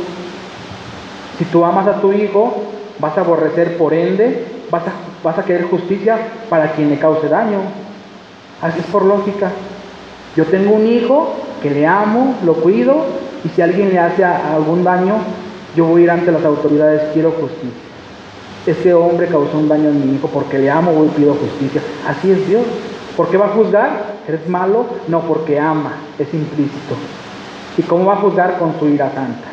Si tú amas a tu hijo, vas a aborrecer por ende, vas a, vas a querer justicia para quien le cause daño. Así es por lógica. Yo tengo un hijo que le amo, lo cuido, y si alguien le hace a, a algún daño, yo voy a ir ante las autoridades, quiero justicia. Este hombre causó un daño a mi hijo, porque le amo, voy y pido justicia. Así es Dios. ¿Por qué va a juzgar? ¿Eres malo? No, porque ama, es implícito. ¿Y cómo va a juzgar? Con su ira santa.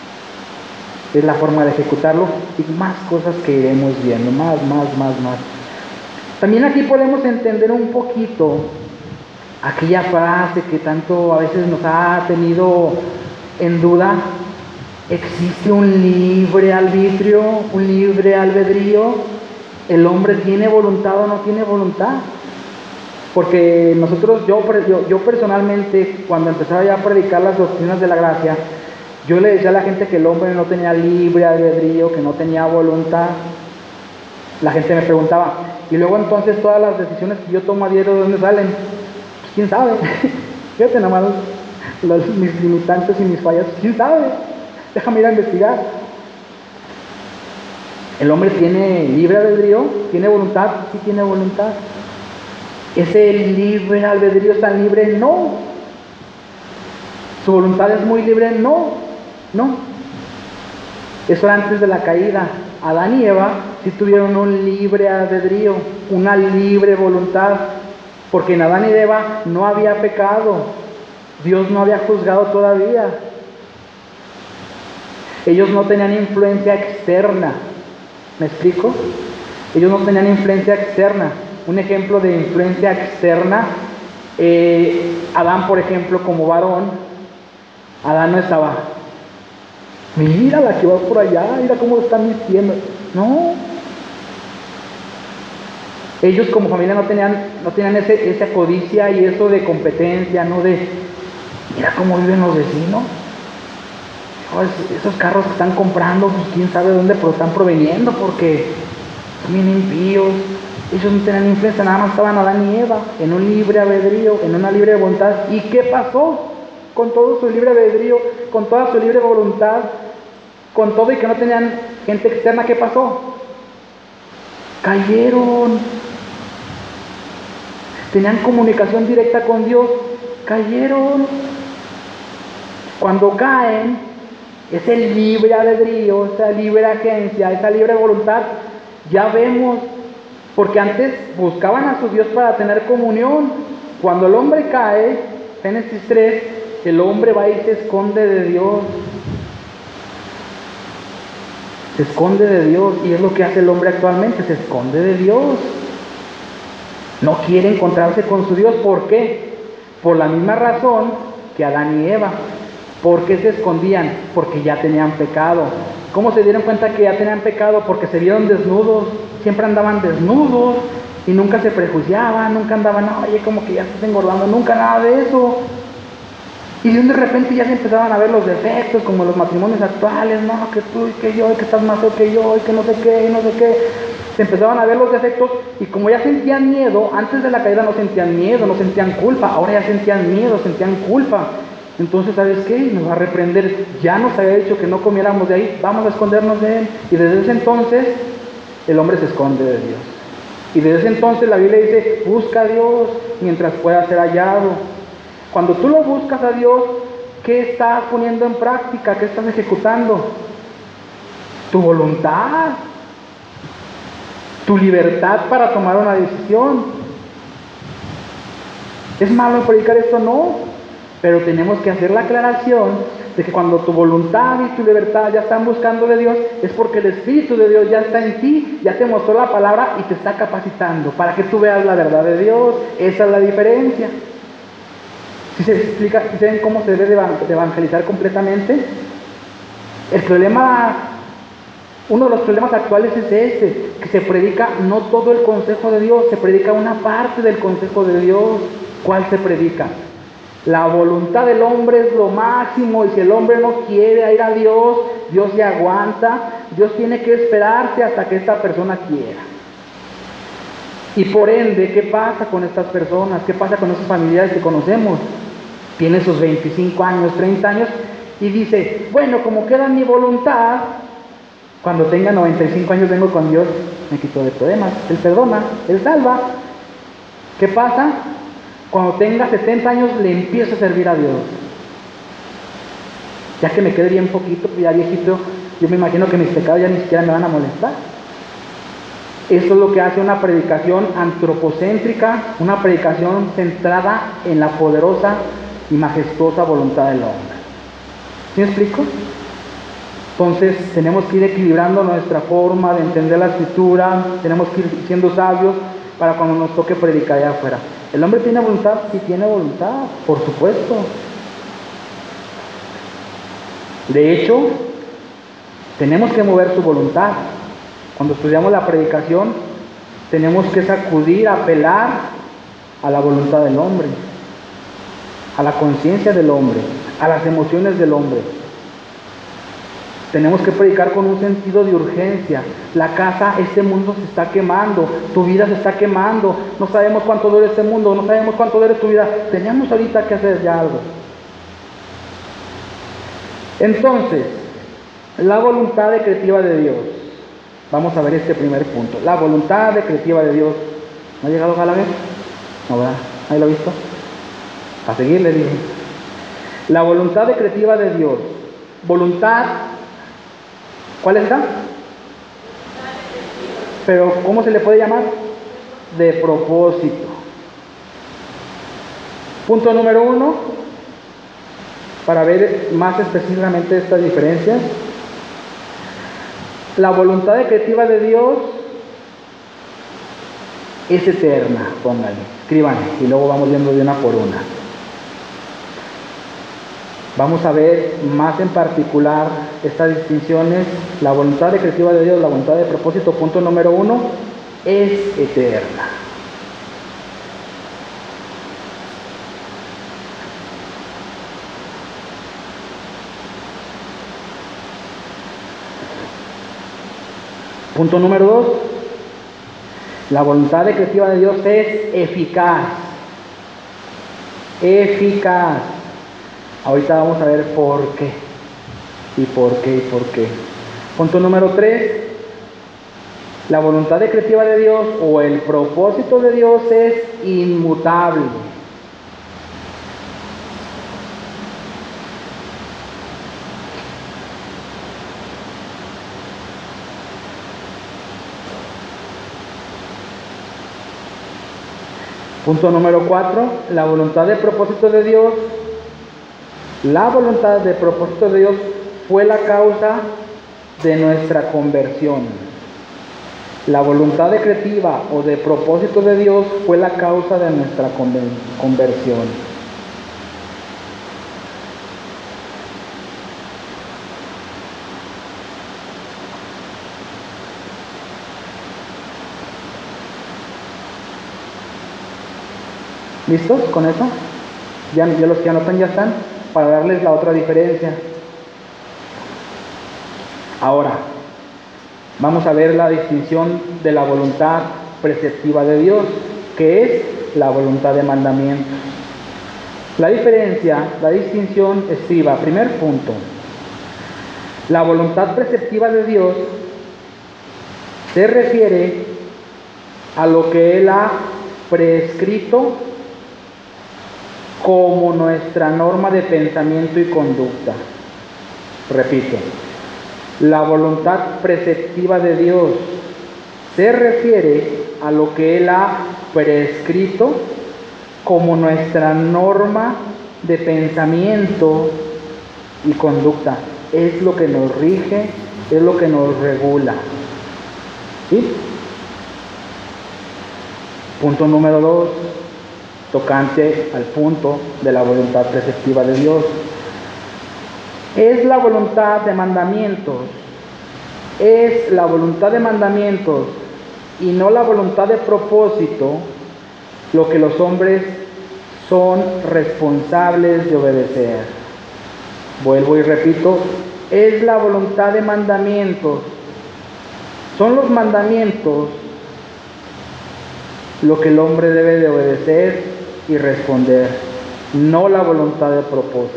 Es la forma de ejecutarlo y más cosas que iremos viendo, más, más, más, más. También aquí podemos entender un poquito aquella frase que tanto a veces nos ha tenido en duda. ¿Existe un libre arbitrio, un libre albedrío? ¿El hombre tiene voluntad o no tiene voluntad? Porque nosotros, yo, yo, yo personalmente, cuando empezaba ya a predicar las doctrinas de la gracia, yo le decía a la gente que el hombre no tenía libre albedrío, que no tenía voluntad. La gente me preguntaba, y luego entonces todas las decisiones que yo tomo a diario, ¿de dónde salen? Pues quién sabe. Fíjate nada más los, mis limitantes y mis fallas, quién sabe. Déjame ir a investigar. ¿El hombre tiene libre albedrío? ¿Tiene voluntad? Sí tiene voluntad. ¿Ese libre albedrío es tan libre? No. ¿Su voluntad es muy libre? No, no. Eso era antes de la caída. Adán y Eva sí tuvieron un libre albedrío, una libre voluntad, porque en Adán y Eva no había pecado. Dios no había juzgado todavía. Ellos no tenían influencia externa. ¿Me explico? Ellos no tenían influencia externa. Un ejemplo de influencia externa, eh, Adán, por ejemplo, como varón, Adán no estaba, mira la que va por allá, mira cómo están vistiendo. No. Ellos como familia no tenían, no tenían ese, esa codicia y eso de competencia, no de, mira cómo viven los vecinos. Oh, esos carros que están comprando, pues quién sabe dónde pero están proveniendo, porque son bien impíos. Ellos no tenían influencia, nada más estaban Adán y Eva en un libre albedrío, en una libre voluntad. ¿Y qué pasó con todo su libre albedrío, con toda su libre voluntad, con todo y que no tenían gente externa? ¿Qué pasó? Cayeron. Tenían comunicación directa con Dios, cayeron. Cuando caen, ese libre albedrío, esa libre agencia, esa libre voluntad, ya vemos. Porque antes buscaban a su Dios para tener comunión. Cuando el hombre cae, Génesis tres, el hombre va y se esconde de Dios. Se esconde de Dios, y es lo que hace el hombre actualmente, se esconde de Dios. No quiere encontrarse con su Dios. ¿Por qué? Por la misma razón que Adán y Eva. ¿Por qué se escondían? Porque ya tenían pecado. ¿Cómo se dieron cuenta que ya tenían pecado? Porque se vieron desnudos. Siempre andaban desnudos y nunca se prejuiciaban, nunca andaban, oye, como que ya se está engordando, nunca nada de eso. Y de repente ya se empezaban a ver los defectos, como los matrimonios actuales, no, que tú y que yo, y que estás más feo que yo, y que no sé qué, y no sé qué. Se empezaban a ver los defectos, y como ya sentían miedo, antes de la caída no sentían miedo, no sentían culpa, ahora ya sentían miedo, sentían culpa. Entonces, ¿sabes qué? Nos va a reprender. Ya nos había dicho que no comiéramos de ahí, vamos a escondernos de él. Y desde ese entonces el hombre se esconde de Dios. Y desde ese entonces la Biblia dice, busca a Dios mientras pueda ser hallado. Cuando tú lo buscas a Dios, ¿qué estás poniendo en práctica? ¿Qué estás ejecutando? Tu voluntad, tu libertad para tomar una decisión. ¿Es malo predicar esto? No, pero tenemos que hacer la aclaración de que cuando tu voluntad y tu libertad ya están buscando de Dios, es porque el Espíritu de Dios ya está en ti, ya te mostró la palabra y te está capacitando para que tú veas la verdad de Dios. Esa es la diferencia. ¿Sí se explica? ¿Sí saben cómo se debe de evangelizar completamente? El problema, uno de los problemas actuales es ese, que se predica no todo el consejo de Dios, se predica una parte del consejo de Dios. ¿Cuál se predica? La voluntad del hombre es lo máximo, y si el hombre no quiere ir a Dios, Dios se aguanta. Dios tiene que esperarse hasta que esta persona quiera. Y por ende, ¿qué pasa con estas personas? ¿Qué pasa con esos familiares que conocemos? Tiene sus veinticinco años, treinta años, y dice, bueno, como queda mi voluntad, cuando tenga noventa y cinco años vengo con Dios, me quito de problemas, Él perdona, Él salva. ¿Qué pasa? Cuando tenga setenta años le empiezo a servir a Dios. Ya que me quede bien poquito, ya viejito, yo me imagino que mis pecados ya ni siquiera me van a molestar. Eso es lo que hace una predicación antropocéntrica, una predicación centrada en la poderosa y majestuosa voluntad del hombre. ¿Sí me explico? Entonces tenemos que ir equilibrando nuestra forma de entender la Escritura, tenemos que ir siendo sabios para cuando nos toque predicar allá afuera. ¿El hombre tiene voluntad? Sí tiene voluntad, por supuesto. De hecho, tenemos que mover su voluntad. Cuando estudiamos la predicación, tenemos que sacudir, apelar a la voluntad del hombre, a la conciencia del hombre, a las emociones del hombre. Tenemos que predicar con un sentido de urgencia. La casa, este mundo se está quemando, tu vida se está quemando, no sabemos cuánto dura este mundo, no sabemos cuánto dura tu vida. Tenemos ahorita que hacer ya algo. Entonces, la voluntad decretiva de Dios. Vamos a ver este primer punto. La voluntad decretiva de Dios. ¿No ha llegado Galaguer? ¿No, verdad? ¿Ahí lo he visto? A seguir le dije. La voluntad decretiva de Dios. Voluntad, ¿cuál es esta? Pero ¿cómo se le puede llamar? De propósito. Punto número uno, para ver más específicamente estas diferencias. La voluntad decretiva de Dios es eterna, póngale, escriban, y luego vamos viendo de una por una. Vamos a ver más en particular estas distinciones. La voluntad decretiva de Dios, la voluntad de propósito, punto número uno, es eterna. Punto número dos, la voluntad decretiva de Dios es eficaz. Eficaz. Ahorita vamos a ver por qué. Y por qué, y por qué. Punto número tres, la voluntad decretiva de Dios o el propósito de Dios es inmutable. Punto número cuatro, la voluntad de propósito de Dios, la voluntad de propósito de Dios fue la causa de nuestra conversión. La voluntad decretiva o de propósito de Dios fue la causa de nuestra conversión. ¿Listos con eso? Ya, ya los que anotan ya están, para darles la otra diferencia. Ahora, vamos a ver la distinción de la voluntad preceptiva de Dios, que es la voluntad de mandamientos. La diferencia, la distinción estriba, primer punto, la voluntad preceptiva de Dios se refiere a lo que Él ha prescrito como nuestra norma de pensamiento y conducta. Repito, la voluntad preceptiva de Dios se refiere a lo que Él ha prescrito como nuestra norma de pensamiento y conducta. Es lo que nos rige, es lo que nos regula. ¿Sí? Punto número dos, tocante al punto de la voluntad preceptiva de Dios. Es la voluntad de mandamientos, es la voluntad de mandamientos y no la voluntad de propósito lo que los hombres son responsables de obedecer. Vuelvo y repito, es la voluntad de mandamientos. Son los mandamientos lo que el hombre debe de obedecer y responder, no la voluntad de propósito.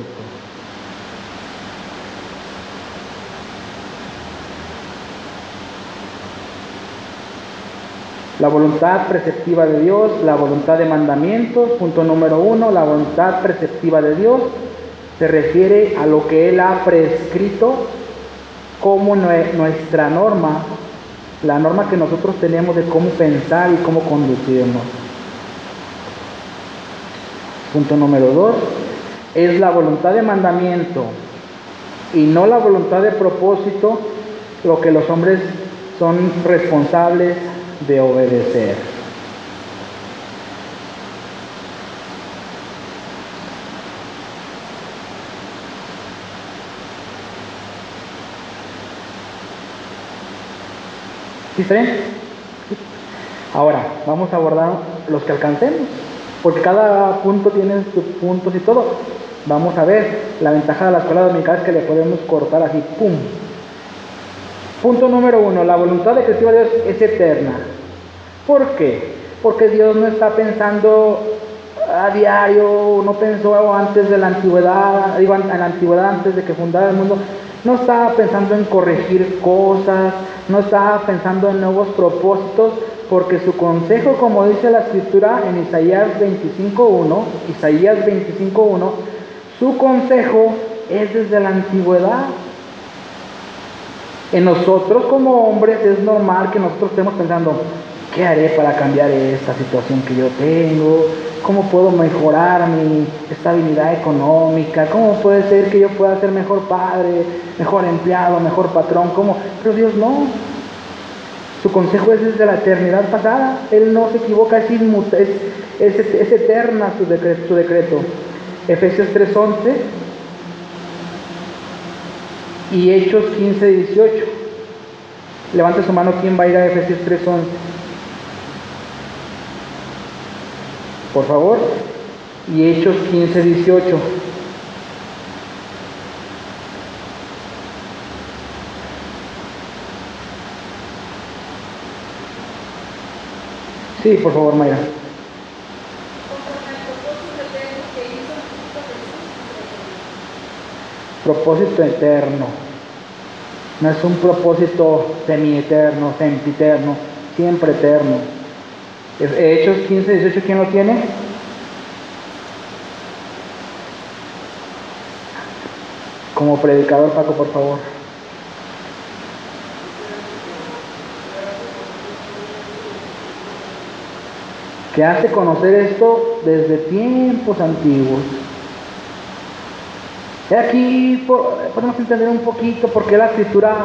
La voluntad preceptiva de Dios, la voluntad de mandamientos, punto número uno, la voluntad preceptiva de Dios se refiere a lo que Él ha prescrito como nuestra norma, la norma que nosotros tenemos de cómo pensar y cómo conducirnos. Punto número dos, es la voluntad de mandamiento y no la voluntad de propósito lo que los hombres son responsables de obedecer. ¿Sí está bien? Ahora, vamos a abordar los que alcancemos, porque cada punto tiene sus puntos y todo. Vamos a ver, la ventaja de la escuela dominical es que le podemos cortar así, ¡pum! Punto número uno, la voluntad decretiva de Dios es eterna. ¿Por qué? Porque Dios no está pensando a diario, no pensó antes de la antigüedad, digo, en la antigüedad antes de que fundara el mundo, no estaba pensando en corregir cosas, no estaba pensando en nuevos propósitos, porque su consejo, como dice la escritura en Isaías veinticinco uno, Isaías veinticinco uno, su consejo es desde la antigüedad. En nosotros como hombres es normal que nosotros estemos pensando, ¿qué haré para cambiar esta situación que yo tengo? ¿Cómo puedo mejorar mi estabilidad económica? ¿Cómo puede ser que yo pueda ser mejor padre, mejor empleado, mejor patrón? ¿Cómo? Pero Dios no. Su consejo es desde la eternidad pasada. Él no se equivoca, es, inmuta, es, es, es eterna su decreto, su decreto. Efesios tres once y Hechos quince dieciocho. Levante su mano, ¿quién va a ir a Efesios tres once? Por favor. Y Hechos quince dieciocho. Sí, por favor, Mayra. Propósito eterno. No es un propósito semi-eterno, sempiterno, siempre eterno. Hechos quince dieciocho, ¿quién lo tiene? Como predicador, Paco, por favor. Que hace conocer esto desde tiempos antiguos. Y aquí podemos entender un poquito por qué la escritura,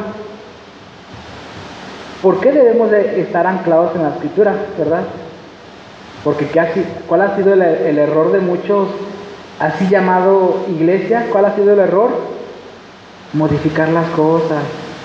por qué debemos de estar anclados en la escritura, ¿verdad? Porque ¿qué ha, ¿cuál ha sido el, el error de muchos, así llamado iglesia? ¿Cuál ha sido el error? Modificar las cosas.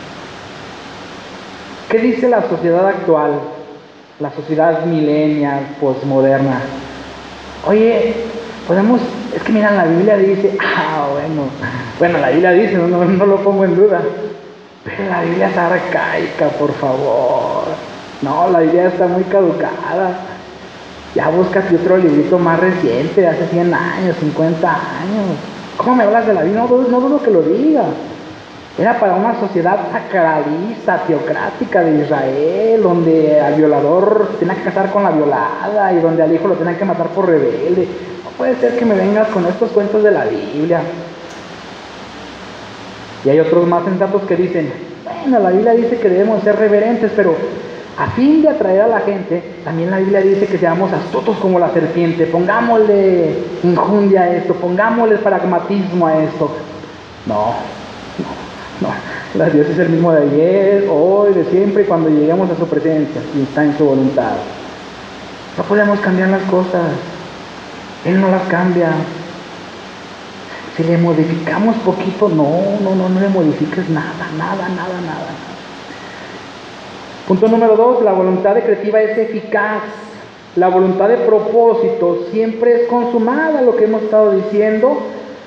¿Qué dice la sociedad actual? La sociedad millennial, postmoderna. Oye, podemos, es que mira, la Biblia dice, ah, bueno, bueno, la Biblia dice, no, no, no lo pongo en duda, pero la Biblia está arcaica, por favor. No, la Biblia está muy caducada. Ya búscate otro librito más reciente, de hace cien años, cincuenta años. ¿Cómo me hablas de la Biblia? No, no dudo que lo diga. Era para una sociedad sacralista, teocrática de Israel, donde al violador se tenía que casar con la violada y donde al hijo lo tenían que matar por rebelde. No puede ser que me vengas con estos cuentos de la Biblia. Y hay otros más sensatos que dicen, bueno, la Biblia dice que debemos ser reverentes, pero a fin de atraer a la gente, también la Biblia dice que seamos astutos como la serpiente, pongámosle injundia a esto, pongámosle pragmatismo a esto. No, no, no, Dios es el mismo de ayer, hoy, de siempre, y cuando lleguemos a su presencia, y está en su voluntad. No podemos cambiar las cosas, Él no las cambia. Si le modificamos poquito, no, no, no, no le modifiques nada, nada, nada, nada. Punto número dos, la voluntad decretiva es eficaz. La voluntad de propósito siempre es consumada, lo que hemos estado diciendo.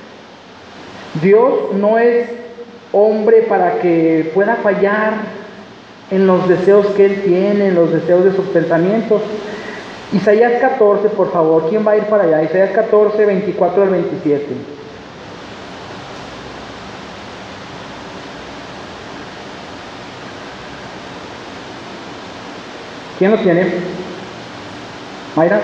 Dios no es hombre para que pueda fallar en los deseos que Él tiene, en los deseos de sus pensamientos. Isaías catorce, por favor, ¿quién va a ir para allá? Isaías catorce, veinticuatro al veintisiete. ¿Quién lo tiene? Mayra.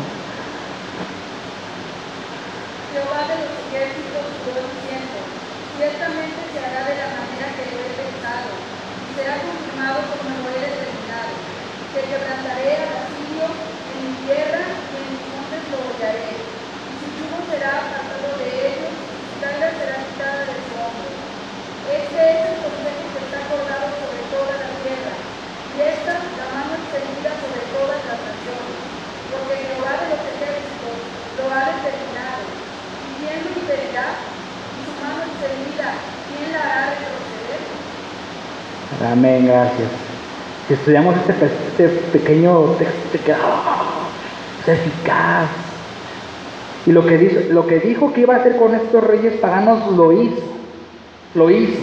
Jehová de los ejércitos, yo diciendo, ciertamente se hará de la manera que lo he pensado, y será confirmado como lo he determinado, que quebrantaré al asirio en mi tierra y en mis montes lo hollaré, y su yugo será apartado de ellos, y su carga será quitada de su hombro. Este es el consejo que está acordado sobre toda la tierra, y esta la mano extendida sobre todas las naciones, porque Jehová de los ejércitos lo ha determinado, y quién lo impedirá, y su mano extendida, ¿quién la hará retroceder? Amén, gracias. Si estudiamos este, este pequeño texto, te queda ¡oh! Es eficaz. Y lo que, dijo, lo que dijo que iba a hacer con estos reyes paganos, lo hizo. Lo hizo.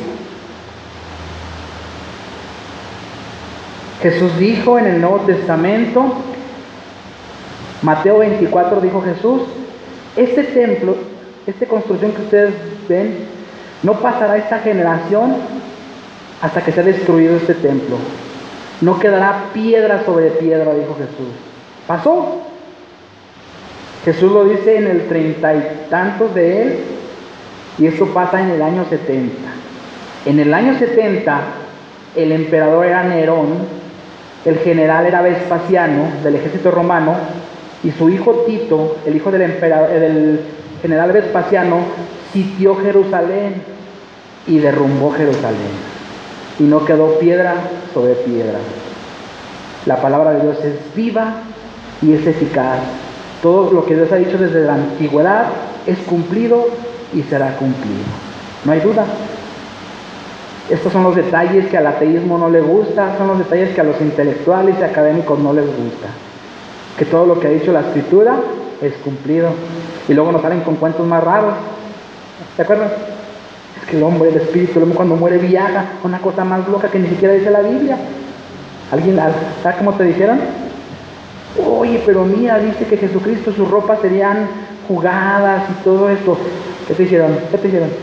Jesús dijo en el Nuevo Testamento, Mateo veinticuatro, dijo Jesús, este templo, esta construcción que ustedes ven, no pasará esta generación hasta que sea destruido este templo. No quedará piedra sobre piedra, dijo Jesús. Pasó. Jesús lo dice en el treinta y tantos de él, y esto pasa en el año setenta. En el año setenta, el emperador era Nerón, el general era Vespasiano, del ejército romano, y su hijo Tito, el hijo del, emperador, del general Vespasiano, sitió Jerusalén y derrumbó Jerusalén. Y no quedó piedra sobre piedra. La palabra de Dios es viva y es eficaz. Todo lo que Dios ha dicho desde la antigüedad es cumplido y será cumplido. No hay duda. Estos son los detalles que al ateísmo no le gusta, son los detalles que a los intelectuales y académicos no les gusta. Que todo lo que ha dicho la Escritura es cumplido. Y luego nos salen con cuentos más raros. ¿Se acuerdan? Es que el hombre, el espíritu, el hombre cuando muere viaja, una cosa más loca que ni siquiera dice la Biblia. ¿Alguien sabe cómo te dijeron? Oye, pero mira, dice que Jesucristo, sus ropas serían jugadas y todo esto. ¿Qué te hicieron? ¿Qué te hicieron?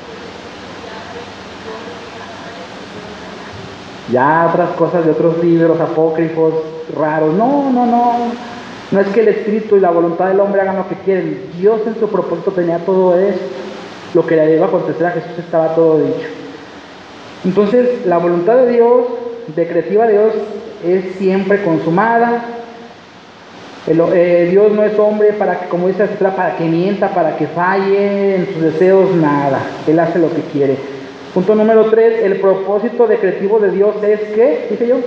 Ya otras cosas de otros libros apócrifos raros. No, no, no. No es que el espíritu y la voluntad del hombre hagan lo que quieren. Dios en su propósito tenía todo eso. Lo que le iba a acontecer a Jesús estaba todo dicho. Entonces, la voluntad de Dios, decretiva de Dios, es siempre consumada. El, eh, Dios no es hombre para que, como dice la Escritura, para que mienta, para que falle en sus deseos, nada. Él hace lo que quiere. Punto número tres, el propósito decretivo de Dios es ¿qué? Dice yo.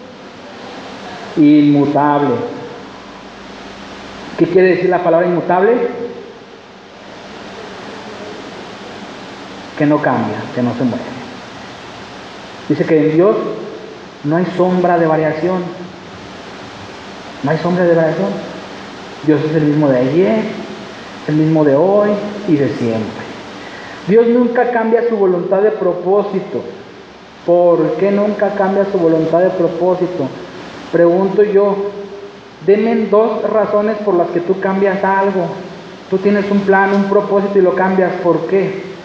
Inmutable. ¿Qué quiere decir la palabra inmutable? Que no cambia, que no se mueve. Dice que en Dios no hay sombra de variación. No hay sombra de variación. Dios es el mismo de ayer, el mismo de hoy y de siempre. Dios nunca cambia su voluntad de propósito. ¿Por qué nunca cambia su voluntad de propósito? Pregunto yo, denme dos razones por las que tú cambias algo. Tú tienes un plan, un propósito y lo cambias. ¿Por qué?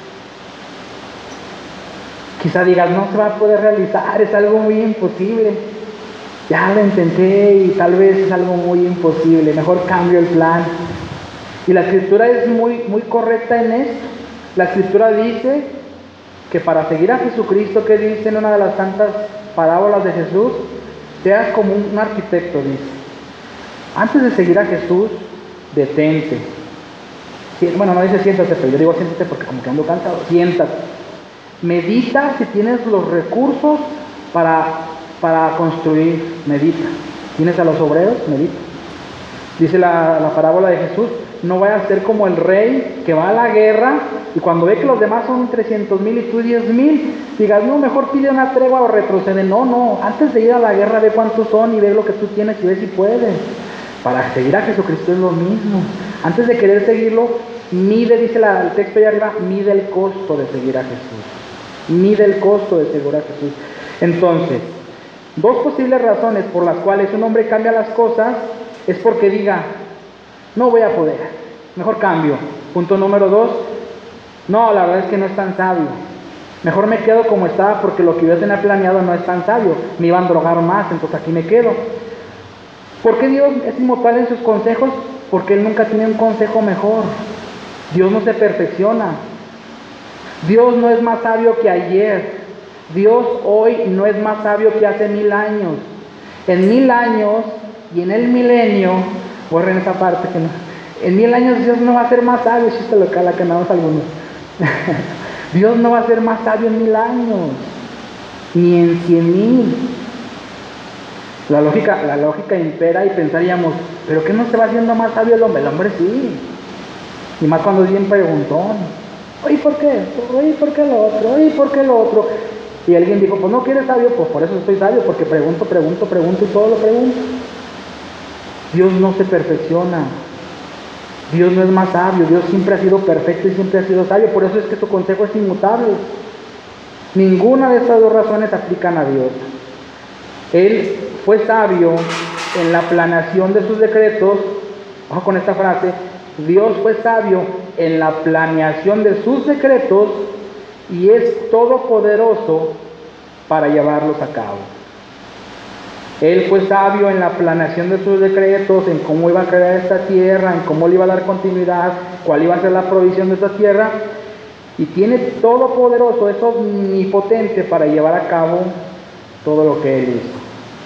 Quizá digas, no se va a poder realizar, es algo muy imposible. Ya lo intenté y tal vez es algo muy imposible, mejor cambio el plan. Y la Escritura es muy, muy correcta en esto. La Escritura dice que para seguir a Jesucristo, que dice en una de las tantas parábolas de Jesús, seas como un arquitecto, dice. Antes de seguir a Jesús, detente. Bueno, no dice siéntate, pero yo digo siéntate porque como que ando cansado. Siéntate. Medita si tienes los recursos para, para construir. Medita. ¿Tienes a los obreros? Medita. Dice la, la parábola de Jesús, no vaya a ser como el rey que va a la guerra y cuando ve que los demás son trescientos mil y tú diez mil, digas, no, mejor pide una tregua o retrocede. No, no, antes de ir a la guerra ve cuántos son y ve lo que tú tienes y ve si puedes. Para seguir a Jesucristo es lo mismo. Antes de querer seguirlo, mide, dice la, el texto ahí arriba, mide el costo de seguir a Jesús. Mide el costo de seguir a Jesús. Entonces, dos posibles razones por las cuales un hombre cambia las cosas es porque diga, no voy a poder, mejor cambio. Punto número dos, no, la verdad es que no es tan sabio. Mejor me quedo como estaba porque lo que yo tenía planeado no es tan sabio. Me iban a drogar más, entonces aquí me quedo. ¿Por qué Dios es inmutable en sus consejos? Porque Él nunca tiene un consejo mejor. Dios no se perfecciona. Dios no es más sabio que ayer. Dios hoy no es más sabio que hace mil años. En mil años y en el milenio, borren esa parte que no. En mil años Dios no va a ser más sabio, chiste local, acá nada más algunos. Dios no va a ser más sabio en mil años, ni en cien mil. La lógica, la lógica impera y pensaríamos, ¿pero qué no se va haciendo más sabio el hombre? El hombre sí. Y más cuando es bien preguntón. Oye, ¿por qué? Oye, ¿por qué lo otro? Oye, ¿por qué lo otro? Y alguien dijo, pues no quieres sabio, pues por eso estoy sabio, porque pregunto, pregunto, pregunto y todo lo pregunto. Dios no se perfecciona. Dios no es más sabio. Dios siempre ha sido perfecto y siempre ha sido sabio. Por eso es que su consejo es inmutable. Ninguna de estas dos razones aplican a Dios. Él fue sabio en la planeación de sus decretos. Ojo con esta frase. Dios fue sabio en la planeación de sus decretos y es todopoderoso para llevarlos a cabo. Él fue sabio en la planeación de sus decretos, en cómo iba a crear esta tierra, en cómo le iba a dar continuidad, cuál iba a ser la provisión de esta tierra, y tiene todopoderoso, es omnipotente para llevar a cabo todo lo que Él hizo.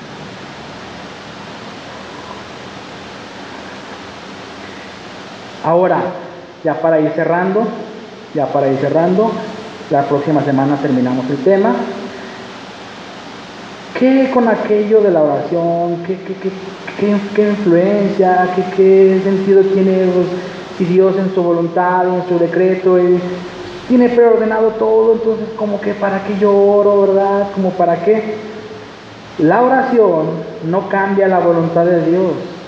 Ahora, ya para ir cerrando, ya para ir cerrando, la próxima semana terminamos el tema. ¿Qué con aquello de la oración? ¿Qué, qué, qué, qué, qué influencia? ¿Qué, qué sentido tiene pues, si Dios en su voluntad, en su decreto, Él tiene preordenado todo? Entonces, como que para qué yo oro, ¿verdad? Como para qué. La oración no cambia la voluntad de Dios.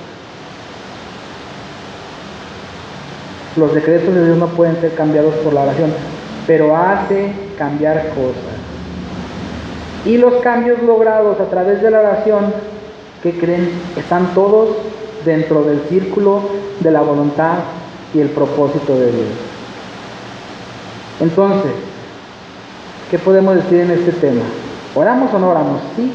Los decretos de Dios no pueden ser cambiados por la oración, pero hace cambiar cosas. Y los cambios logrados a través de la oración, ¿qué creen? Están todos dentro del círculo de la voluntad y el propósito de Dios. Entonces, ¿qué podemos decir en este tema? ¿Oramos o no oramos? Sí.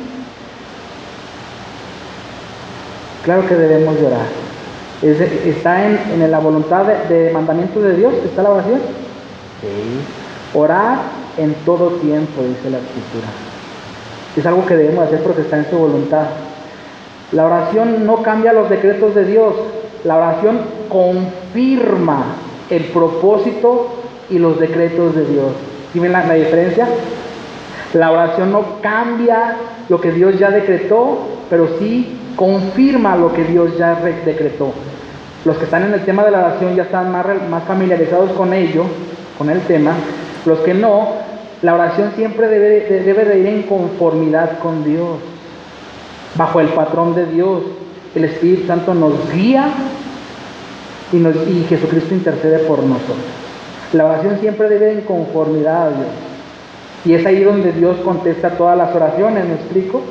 Claro que debemos de orar. Es, ¿Está en, en la voluntad de, de mandamiento de Dios? ¿Está la oración? Sí. Orar en todo tiempo, dice la Escritura. Es algo que debemos hacer porque está en su voluntad. La oración no cambia los decretos de Dios. La oración confirma el propósito y los decretos de Dios. ¿Sí ven la, la diferencia? La oración no cambia lo que Dios ya decretó, pero sí confirma lo que Dios ya decretó. Los que están en el tema de la oración ya están más, más familiarizados con ello, con el tema. Los que no, la oración siempre debe, debe de ir en conformidad con Dios, bajo el patrón de Dios. El Espíritu Santo nos guía y, nos, y Jesucristo intercede por nosotros. La oración siempre debe ir en conformidad a Dios. Y es ahí donde Dios contesta todas las oraciones, ¿me explico?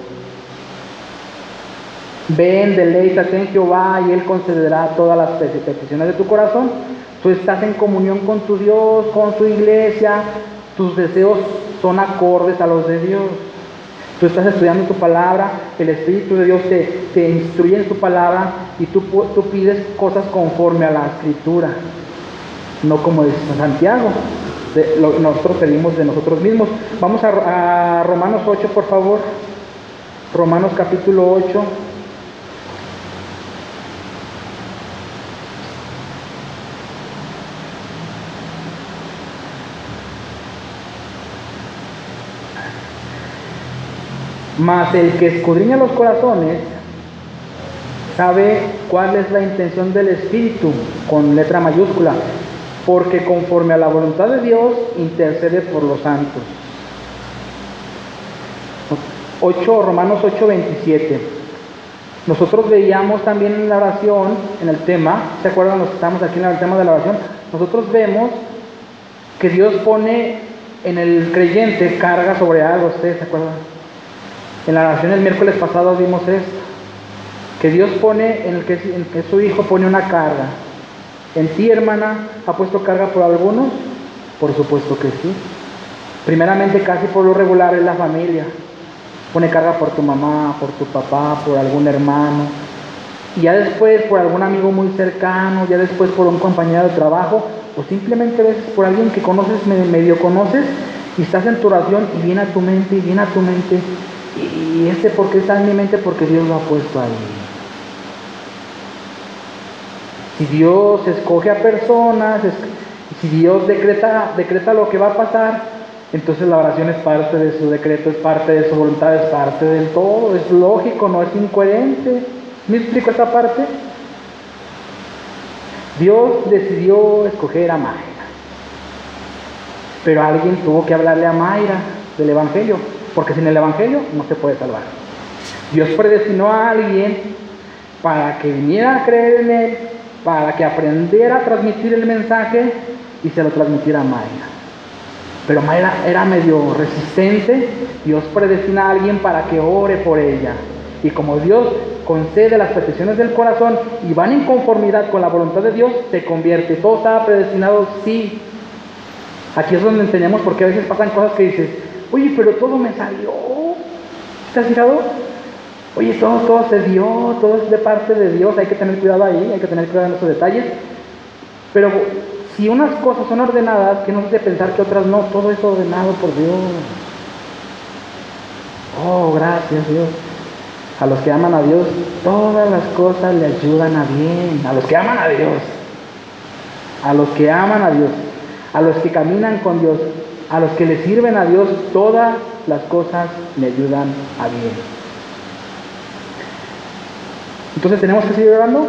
Ven, deleítate en Jehová y Él concederá todas las peticiones de tu corazón. Tú estás en comunión con tu Dios, con tu iglesia, tus deseos son acordes a los de Dios. Tú estás estudiando tu palabra, el Espíritu de Dios te, te instruye en tu palabra y tú, tú pides cosas conforme a la Escritura, no como dice Santiago. De, lo, nosotros pedimos de nosotros mismos. Vamos a, a Romanos ocho, por favor. Romanos capítulo ocho. Mas el que escudriña los corazones sabe cuál es la intención del Espíritu, con letra mayúscula, porque conforme a la voluntad de Dios intercede por los santos. ocho, Romanos ocho, veintisiete. Nosotros veíamos también en la oración, en el tema, ¿se acuerdan los que estamos aquí en el tema de la oración? Nosotros vemos que Dios pone en el creyente carga sobre algo. ¿Ustedes se acuerdan? En la oración el miércoles pasado vimos esto, que Dios pone en el que, en que su Hijo pone una carga. ¿En ti, hermana, ha puesto carga por algunos? Por supuesto que sí. Primeramente, casi por lo regular, es la familia. Pone carga por tu mamá, por tu papá, por algún hermano. Y ya después por algún amigo muy cercano, ya después por un compañero de trabajo, o simplemente a veces por alguien que conoces, medio conoces, y estás en tu oración y viene a tu mente, y viene a tu mente. Y este, ¿por qué está en mi mente? Porque Dios lo ha puesto ahí. Si Dios escoge a personas, si Dios decreta, decreta lo que va a pasar, entonces la oración es parte de su decreto, es parte de su voluntad, es parte del todo, es lógico, no es incoherente. ¿Me explico esta parte? Dios decidió escoger a Mayra, pero alguien tuvo que hablarle a Mayra del Evangelio, porque sin el Evangelio no se puede salvar. Dios predestinó a alguien para que viniera a creer en Él, para que aprendiera a transmitir el mensaje y se lo transmitiera a Mayra. Pero Mayra era medio resistente. Dios predestina a alguien para que ore por ella. Y como Dios concede las peticiones del corazón y van en conformidad con la voluntad de Dios, se convierte. Todo estaba predestinado, sí. Aquí es donde entendemos, porque a veces pasan cosas que dices, oye, pero todo me salió. ¿Te has fijado? Oye, todo, todo se dio, todo es de parte de Dios, hay que tener cuidado ahí, hay que tener cuidado en esos detalles. Pero si unas cosas son ordenadas, que no es de pensar que otras no, todo es ordenado por Dios. Oh, gracias Dios. A los que aman a Dios, todas las cosas le ayudan a bien. A los que aman a Dios. A los que aman a Dios. A los que caminan con Dios. A los que le sirven a Dios, todas las cosas le ayudan a bien. Entonces tenemos que seguir orando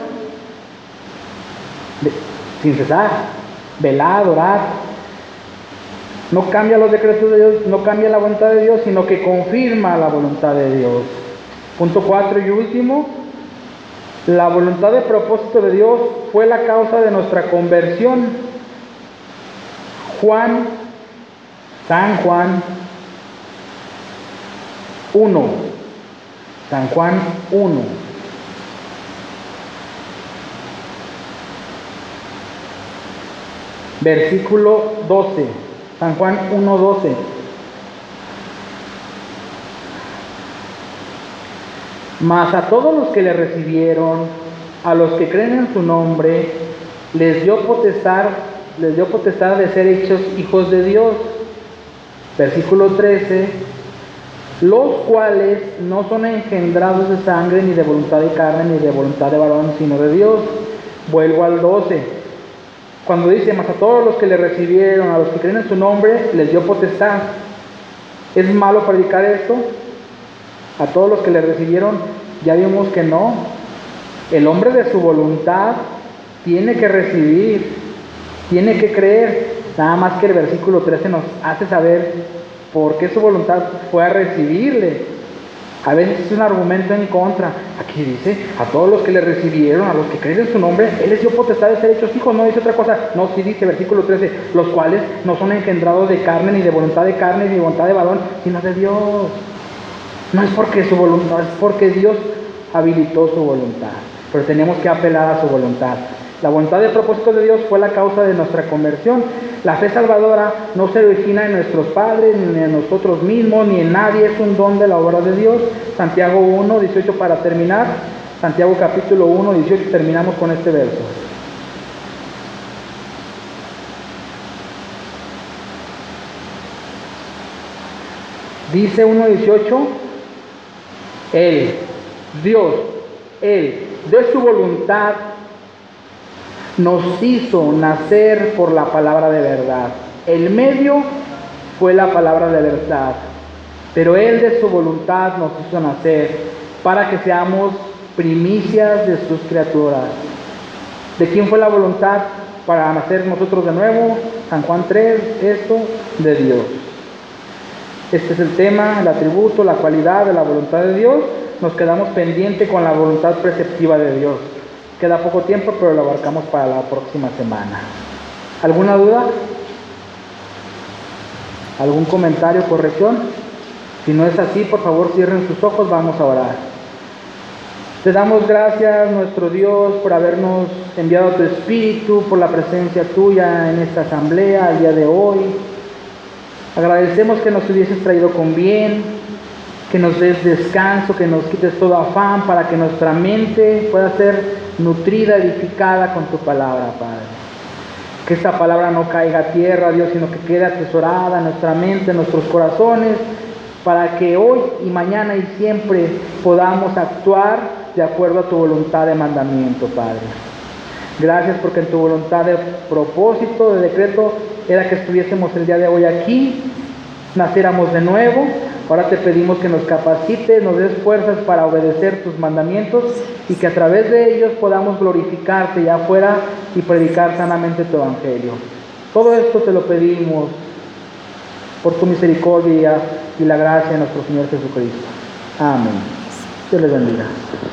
de, sin cesar, velar, orar. No cambia los decretos de Dios, no cambia la voluntad de Dios, sino que confirma la voluntad de Dios. Punto cuatro y último, la voluntad de propósito de Dios fue la causa de nuestra conversión. Juan, San Juan uno, San Juan uno. Versículo doce, San Juan uno doce. Mas a todos los que le recibieron, a los que creen en su nombre, les dio potestad, les dio potestad de ser hechos hijos de Dios. Versículo trece. Los cuales no son engendrados de sangre, ni de voluntad de carne, ni de voluntad de varón, sino de Dios. Vuelvo al doce. Cuando dice, mas a todos los que le recibieron, a los que creen en su nombre, les dio potestad. ¿Es malo predicar esto? A todos los que le recibieron, ya vimos que no. El hombre de su voluntad tiene que recibir, tiene que creer. Nada más que el versículo trece nos hace saber por qué su voluntad fue a recibirle. A veces es un argumento en contra. Aquí dice, a todos los que le recibieron, a los que creen en su nombre, Él les dio potestad de ser hechos hijos. No dice otra cosa. No, sí dice versículo trece, los cuales no son engendrados de carne, ni de voluntad de carne, ni de voluntad de varón, sino de Dios. No es porque su voluntad, es porque Dios habilitó su voluntad. Pero tenemos que apelar a su voluntad. La voluntad de propósito de Dios fue la causa de nuestra conversión. La fe salvadora no se origina en nuestros padres, ni en nosotros mismos, ni en nadie. Es un don de la obra de Dios. Santiago uno, dieciocho para terminar. Santiago capítulo uno, dieciocho, terminamos con este verso. Dice uno dieciocho, Él, Dios, Él, de su voluntad, nos hizo nacer por la palabra de verdad. El medio fue la palabra de verdad, pero Él de su voluntad nos hizo nacer para que seamos primicias de sus criaturas. ¿De quién fue la voluntad para nacer nosotros de nuevo? San Juan tres, esto de Dios. Este es el tema, el atributo, la cualidad de la voluntad de Dios. Nos quedamos pendientes con la voluntad preceptiva de Dios. Queda poco tiempo, pero lo abarcamos para la próxima semana. ¿Alguna duda? ¿Algún comentario, corrección? Si no es así, por favor cierren sus ojos, vamos a orar. Te damos gracias, nuestro Dios, por habernos enviado tu Espíritu, por la presencia tuya en esta asamblea el día de hoy. Agradecemos que nos hubieses traído con bien, que nos des descanso, que nos quites todo afán para que nuestra mente pueda ser nutrida, edificada con tu palabra, Padre. Que esta palabra no caiga a tierra, Dios, sino que quede atesorada en nuestra mente, en nuestros corazones, para que hoy y mañana y siempre podamos actuar de acuerdo a tu voluntad de mandamiento, Padre. Gracias porque en tu voluntad de propósito, de decreto, era que estuviésemos el día de hoy aquí, naciéramos de nuevo. Ahora te pedimos que nos capacites, nos des fuerzas para obedecer tus mandamientos y que a través de ellos podamos glorificarte allá afuera y predicar sanamente tu evangelio. Todo esto te lo pedimos por tu misericordia y la gracia de nuestro Señor Jesucristo. Amén. Dios les bendiga.